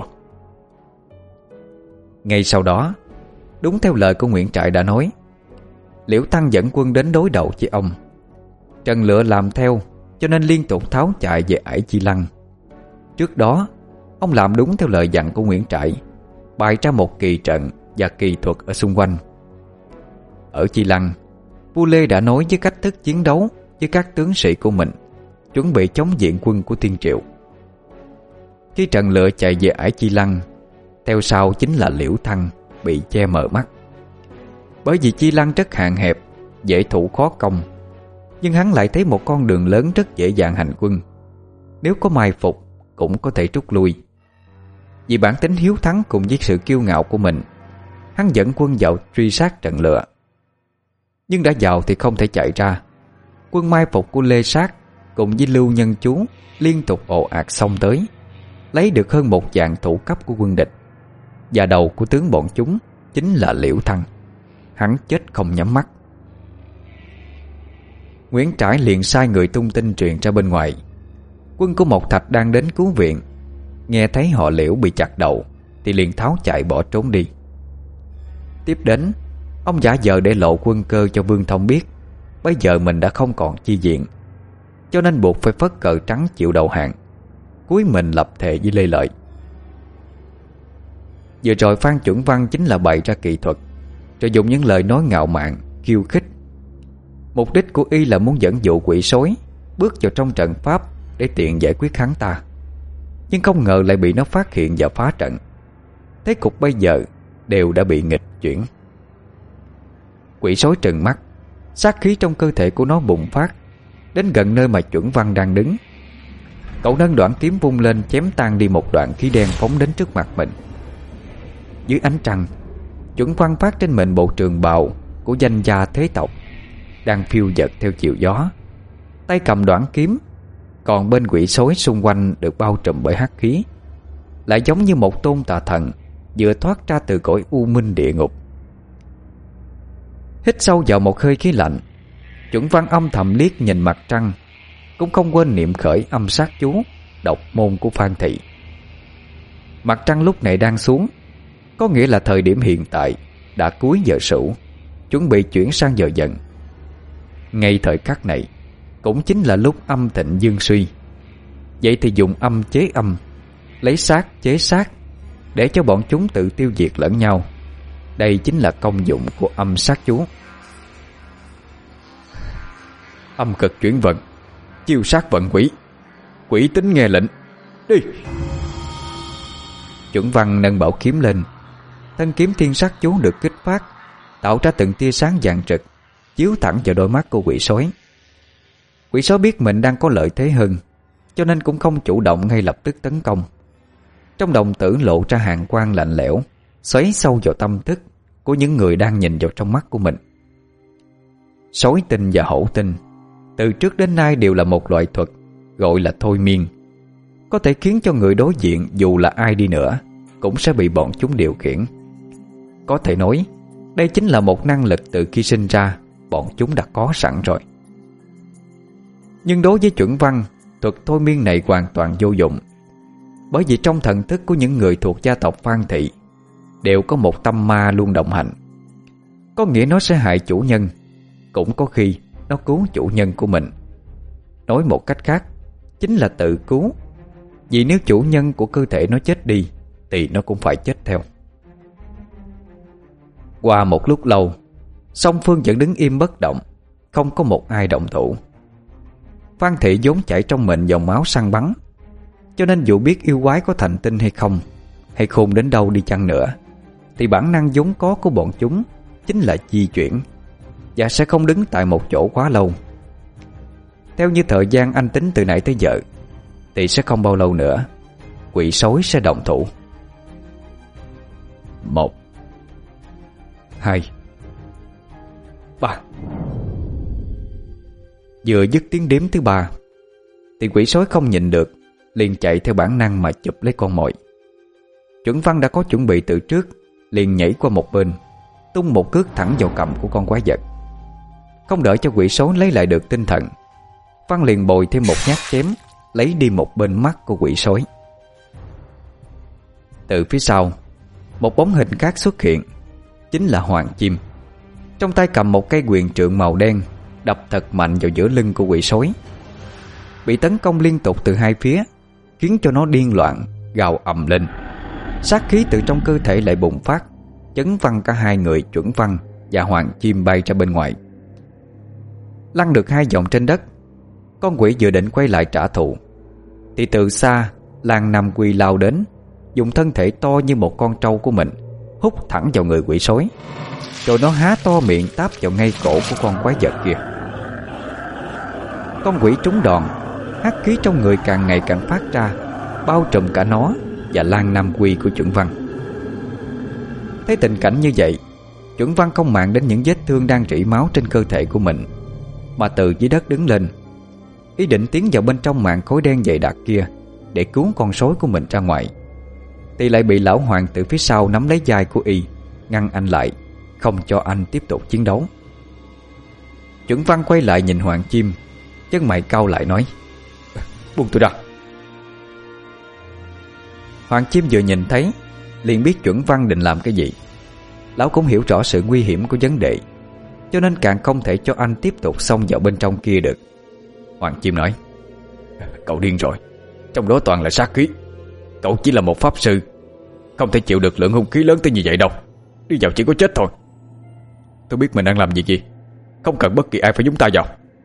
Speaker 1: Ngay sau đó, đúng theo lời của Nguyễn Trãi đã nói, Liễu Thăng dẫn quân đến đối đầu với ông. Trần Lựa làm theo, cho nên liên tục tháo chạy về ải Chi Lăng. Trước đó, ông làm đúng theo lời dặn của Nguyễn Trãi, bày ra một kỳ trận và kỳ thuật ở xung quanh. Ở Chi Lăng, vua Lê đã nói với cách thức chiến đấu với các tướng sĩ của mình, chuẩn bị chống diện quân của Thiên Triệu. Khi Trần Lựa chạy về ải Chi Lăng, theo sau chính là Liễu Thăng bị che mờ mắt. Bởi vì Chi Lăng rất hạn hẹp, dễ thủ khó công, nhưng hắn lại thấy một con đường lớn rất dễ dàng hành quân. Nếu có mai phục cũng có thể rút lui. Vì bản tính hiếu thắng cùng với sự kiêu ngạo của mình, hắn dẫn quân vào truy sát Trần Lựa. Nhưng đã vào thì không thể chạy ra. Quân mai phục của Lê Sát cùng với Lưu Nhân Chú liên tục ồ ạt xông tới, lấy được hơn một vạn thủ cấp của quân địch và đầu của tướng bọn chúng chính là Liễu Thăng. Hắn chết không nhắm mắt. Nguyễn Trãi liền sai người tung tin truyền ra bên ngoài. Quân của Mộc Thạch đang đến cứu viện, nghe thấy họ Liễu bị chặt đầu thì liền tháo chạy bỏ trốn đi. Tiếp đến, ông giả vờ để lộ quân cơ cho Vương Thông biết bây giờ mình đã không còn chi viện, cho nên buộc phải phất cờ trắng chịu đầu hàng, cúi mình lập thệ với Lê Lợi. Vừa rồi Phan Chuẩn Văn chính là bày ra kỹ thuật, rồi dùng những lời nói ngạo mạn, khiêu khích. Mục đích của y là muốn dẫn dụ quỷ sói bước vào trong trận pháp để tiện giải quyết hắn ta. Nhưng không ngờ lại bị nó phát hiện và phá trận. Thế cục bây giờ đều đã bị nghịch chuyển. Quỷ sói trừng mắt, sát khí trong cơ thể của nó bùng phát, đến gần nơi mà Chuẩn Văn đang đứng. Cậu nâng đoạn kiếm vung lên, chém tan đi một đoạn khí đen phóng đến trước mặt mình. Dưới ánh trăng, Chuẩn Văn phát trên mình bộ trường bào của danh gia thế tộc, đang phiêu dật theo chiều gió, tay cầm đoạn kiếm. Còn bên quỷ sói xung quanh được bao trùm bởi hắc khí, lại giống như một tôn tà thần vừa thoát ra từ cõi u minh địa ngục. Hít sâu vào một hơi khí lạnh, Chuẩn Văn âm thầm liếc nhìn mặt trăng, cũng không quên niệm khởi âm sát chú độc môn của Phan Thị. Mặt trăng lúc này đang xuống, có nghĩa là thời điểm hiện tại đã cuối giờ sửu, chuẩn bị chuyển sang giờ dần. Ngay thời khắc này cũng chính là lúc âm thịnh dương suy. Vậy thì dùng âm chế âm, lấy sát chế sát, để cho bọn chúng tự tiêu diệt lẫn nhau. Đây chính là công dụng của âm sát chú. Âm cực chuyển vận, chiêu sát vận quỷ. Quỷ tính nghe lệnh, đi. Chuẩn Văn nâng bảo kiếm lên. Thân kiếm thiên sát chú được kích phát, tạo ra từng tia sáng vàng rực, chiếu thẳng vào đôi mắt của quỷ sói. Quỷ sói biết mình đang có lợi thế hơn, cho nên cũng không chủ động ngay lập tức tấn công. Trong đồng tử lộ ra hàn quang lạnh lẽo, xoáy sâu vào tâm thức của những người đang nhìn vào trong mắt của mình. Sói tinh và hổ tinh từ trước đến nay đều là một loại thuật gọi là thôi miên, có thể khiến cho người đối diện dù là ai đi nữa cũng sẽ bị bọn chúng điều khiển. Có thể nói đây chính là một năng lực từ khi sinh ra bọn chúng đã có sẵn rồi. Nhưng đối với Chuẩn Văn, thuật thôi miên này hoàn toàn vô dụng, bởi vì trong thần thức của những người thuộc gia tộc Phan Thị đều có một tâm ma luôn đồng hành. Có nghĩa nó sẽ hại chủ nhân, cũng có khi nó cứu chủ nhân của mình. Nói một cách khác, chính là tự cứu. Vì nếu chủ nhân của cơ thể nó chết đi thì nó cũng phải chết theo. Qua một lúc lâu, song phương vẫn đứng im bất động, không có một ai động thủ. Phan Thị vốn chảy trong mình dòng máu săn bắn, cho nên dù biết yêu quái có thành tinh hay không, hay khôn đến đâu đi chăng nữa, thì bản năng vốn có của bọn chúng chính là di chuyển, và sẽ không đứng tại một chỗ quá lâu. Theo như thời gian anh tính từ nãy tới giờ, thì sẽ không bao lâu nữa quỷ sói sẽ động thủ. Một, hai, ba. Vừa dứt tiếng đếm thứ ba thì quỷ sói không nhịn được, liền chạy theo bản năng mà chụp lấy con mồi. Chuẩn Văn đã có chuẩn bị từ trước, liền nhảy qua một bên, tung một cước thẳng vào cằm của con quái vật. Không đợi cho quỷ sói lấy lại được tinh thần, Văn liền bồi thêm một nhát chém, lấy đi một bên mắt của quỷ sói. Từ phía sau, một bóng hình khác xuất hiện, chính là Hoàng Chim. Trong tay cầm một cây quyền trượng màu đen, đập thật mạnh vào giữa lưng của quỷ sói. Bị tấn công liên tục từ hai phía, khiến cho nó điên loạn, gào ầm lên. Sát khí từ trong cơ thể lại bùng phát, chấn văng cả hai người Chuẩn Văn và Hoàng Chim bay ra bên ngoài. Lăn được hai vòng trên đất, con quỷ vừa định quay lại trả thù, thì từ xa Lan Nam Quy lao đến, dùng thân thể to như một con trâu của mình hút thẳng vào người quỷ sói, rồi nó há to miệng táp vào ngay cổ của con quái vật kia. Con quỷ trúng đòn, hắc khí trong người càng ngày càng phát ra, bao trùm cả nó và Lan Nam Quy của Chuẩn Văn. Thấy tình cảnh như vậy, Chuẩn Văn không màng đến những vết thương đang rỉ máu trên cơ thể của mình, mà từ dưới đất đứng lên, ý định tiến vào bên trong màn khói đen dày đặc kia để cứu con sói của mình ra ngoài, thì lại bị lão Hoàng từ phía sau nắm lấy vai của y, ngăn anh lại, không cho anh tiếp tục chiến đấu. Chuẩn Văn quay lại nhìn Hoàng Chim, chân mày cau lại nói: "Buông tôi ra." Hoàng Chim vừa nhìn thấy liền biết Chuẩn Văn định làm cái gì. Lão cũng hiểu rõ sự nguy hiểm của vấn đề, cho nên càng không thể cho anh tiếp tục xông vào bên trong kia được. Hoàng Chim nói: "Cậu điên rồi, trong đó toàn là sát khí. Cậu chỉ là một pháp sư, không thể chịu được lượng hung khí lớn tới như vậy đâu. Đi vào chỉ có chết thôi. Tôi biết mình đang làm gì gì, không cần bất kỳ ai phải nhúng tay vào."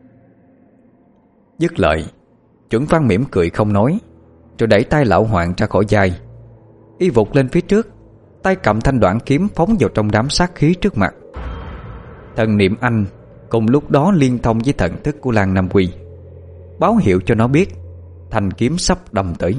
Speaker 1: Dứt lời, Chuẩn Văn mỉm cười không nói, rồi đẩy tay lão Hoàng ra khỏi vai. Y vụt lên phía trước, tay cầm thanh đoạn kiếm phóng vào trong đám sát khí trước mặt. Thần niệm anh cùng lúc đó liên thông với thần thức của Lan Nam Quy, báo hiệu cho nó biết thanh kiếm sắp đâm tới.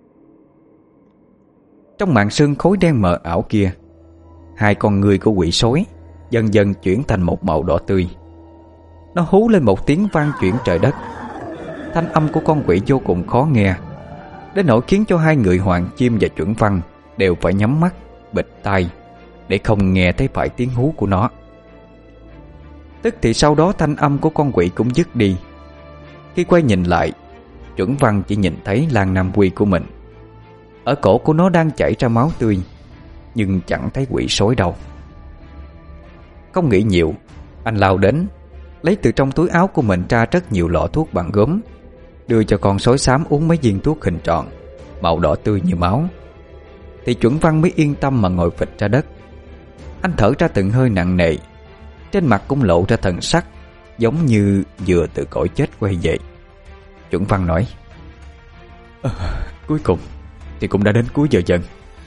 Speaker 1: Trong màn sương khối đen mờ ảo kia, hai con người của quỷ sói dần dần chuyển thành một màu đỏ tươi. Nó hú lên một tiếng vang chuyển trời đất. Thanh âm của con quỷ vô cùng khó nghe, đến nỗi khiến cho hai người Hoàng Chim và Chuẩn Văn đều phải nhắm mắt, bịt tai để không nghe thấy phải tiếng hú của nó. Tức thì sau đó thanh âm của con quỷ cũng dứt đi. Khi quay nhìn lại, Chuẩn Văn chỉ nhìn thấy Lan Nam Quy của mình. Ở cổ của nó đang chảy ra máu tươi, nhưng chẳng thấy quỷ sói đâu. Không nghĩ nhiều, anh lao đến, lấy từ trong túi áo của mình ra rất nhiều lọ thuốc bằng gốm, đưa cho con sói xám uống mấy viên thuốc hình tròn, màu đỏ tươi như máu. Thì Chuẩn Văn mới yên tâm mà ngồi phịch ra đất. Anh thở ra từng hơi nặng nề, trên mặt cũng lộ ra thần sắc giống như vừa từ cõi chết quay về. Chuẩn Văn nói: à, cuối cùng thì cũng đã đến cuối giờ dần.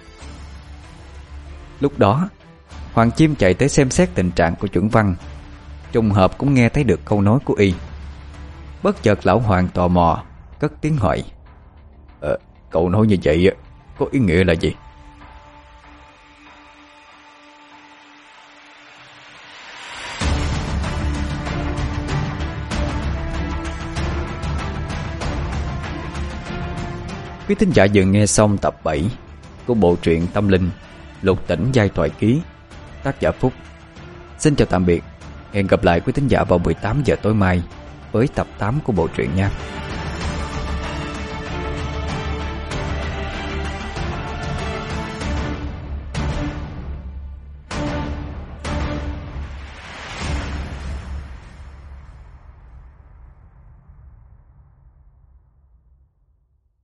Speaker 1: Lúc đó Hoàng Chim chạy tới xem xét tình trạng của Chuẩn Văn, trùng hợp cũng nghe thấy được câu nói của y. Bất chợt lão Hoàng tò mò cất tiếng hỏi: ờ, cậu nói như vậy có ý nghĩa là gì? Quý thính giả vừa nghe xong tập bảy của bộ truyện tâm linh Lục Tỉnh Giai Thoại Ký, tác giả Phúc. Xin chào tạm biệt, hẹn gặp lại quý thính giả vào mười tám giờ tối mai với tập tám của bộ truyện nha.